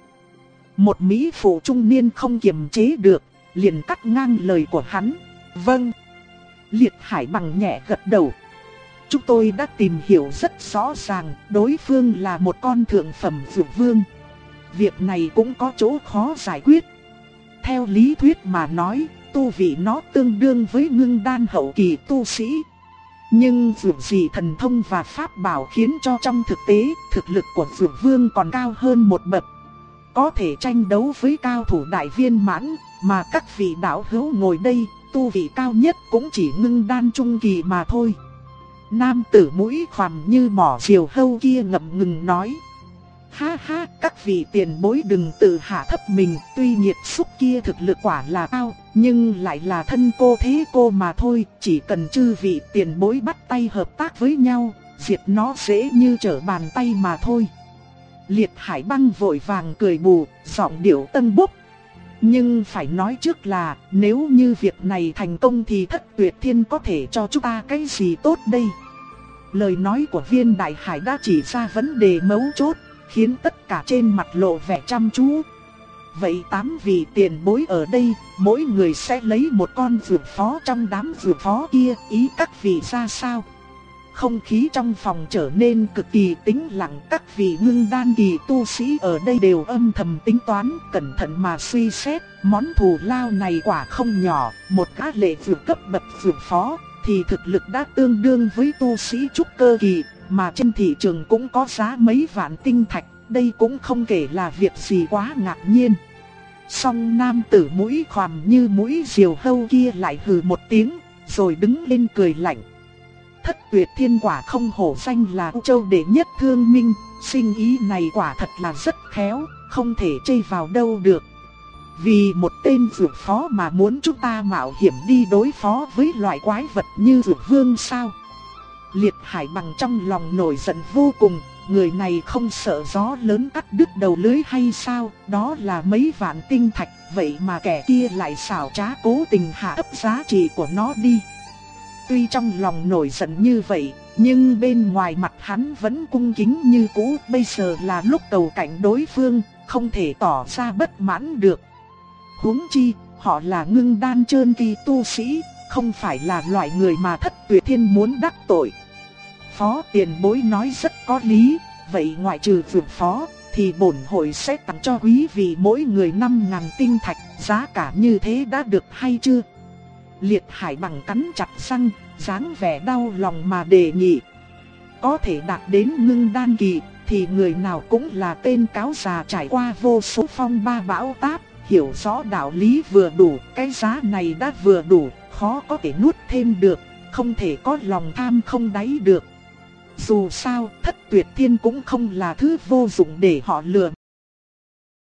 Một mỹ phụ trung niên không kiềm chế được, liền cắt ngang lời của hắn. Vâng. Liệt Hải Bằng nhẹ gật đầu. Chúng tôi đã tìm hiểu rất rõ ràng, đối phương là một con thượng phẩm vượt vương. Việc này cũng có chỗ khó giải quyết. Theo lý thuyết mà nói, tu vị nó tương đương với ngưng đan hậu kỳ tu sĩ. Nhưng vượt dị thần thông và pháp bảo khiến cho trong thực tế, thực lực của vượt vương còn cao hơn một bậc. Có thể tranh đấu với cao thủ đại viên mãn, mà các vị đạo hữu ngồi đây, tu vị cao nhất cũng chỉ ngưng đan trung kỳ mà thôi. Nam tử mũi khoằm như mỏ diều hâu kia ngậm ngừng nói. Ha ha, các vị tiền bối đừng tự hạ thấp mình, tuy nhiệt xúc kia thực lực quả là cao, nhưng lại là thân cô thế cô mà thôi, chỉ cần chư vị tiền bối bắt tay hợp tác với nhau, diệt nó dễ như trở bàn tay mà thôi. Liệt Hải Băng vội vàng cười bù, giọng điệu tân bốc. Nhưng phải nói trước là nếu như việc này thành công thì Thất Tuyệt Thiên có thể cho chúng ta cái gì tốt đây? Lời nói của Viên Đại Hải đã chỉ ra vấn đề mấu chốt, khiến tất cả trên mặt lộ vẻ chăm chú. Vậy 8 vị tiền bối ở đây, mỗi người sẽ lấy một con dược phó trong đám dược phó kia, ý các vị ra sao? Không khí trong phòng trở nên cực kỳ tĩnh lặng, các vị ngưng đan kỳ tu sĩ ở đây đều âm thầm tính toán, cẩn thận mà suy xét, món thù lao này quả không nhỏ, một gã lệ dược cấp bậc dược phó thì thực lực đã tương đương với tu sĩ trúc cơ kỳ, mà trên thị trường cũng có giá mấy vạn tinh thạch, đây cũng không kể là việc gì quá ngạc nhiên. Song nam tử mũi khoằm như mũi diều hâu kia lại hừ một tiếng, rồi đứng lên cười lạnh. Thất Tuyệt Thiên quả không hổ danh là U Châu đệ nhất thương minh, sinh ý này quả thật là rất khéo, không thể chê vào đâu được. Vì một tên dược phó mà muốn chúng ta mạo hiểm đi đối phó với loại quái vật như dược vương sao? Liệt Hải Bằng trong lòng nổi giận vô cùng, người này không sợ gió lớn cắt đứt đầu lưới hay sao? Đó là mấy vạn tinh thạch, vậy mà kẻ kia lại xảo trá cố tình hạ ấp giá trị của nó đi. Tuy trong lòng nổi giận như vậy, nhưng bên ngoài mặt hắn vẫn cung kính như cũ, bây giờ là lúc cầu cạnh đối phương, không thể tỏ ra bất mãn được. Huống chi, họ là ngưng đan trơn kỳ tu sĩ, không phải là loại người mà Thất Tuyệt Thiên muốn đắc tội. Phó tiền bối nói rất có lý, vậy ngoại trừ vượt phó, thì bổn hội sẽ tặng cho quý vị mỗi người 5.000 tinh thạch, giá cả như thế đã được hay chưa? Liệt Hải Bằng cắn chặt răng, dáng vẻ đau lòng mà đề nghị. Có thể đạt đến ngưng đan kỳ, thì người nào cũng là tên cáo già trải qua vô số phong ba bão táp, hiểu rõ đạo lý vừa đủ, cái giá này đã vừa đủ, khó có thể nuốt thêm được, không thể có lòng tham không đáy được. Dù sao, Thất Tuyệt Thiên cũng không là thứ vô dụng để họ lừa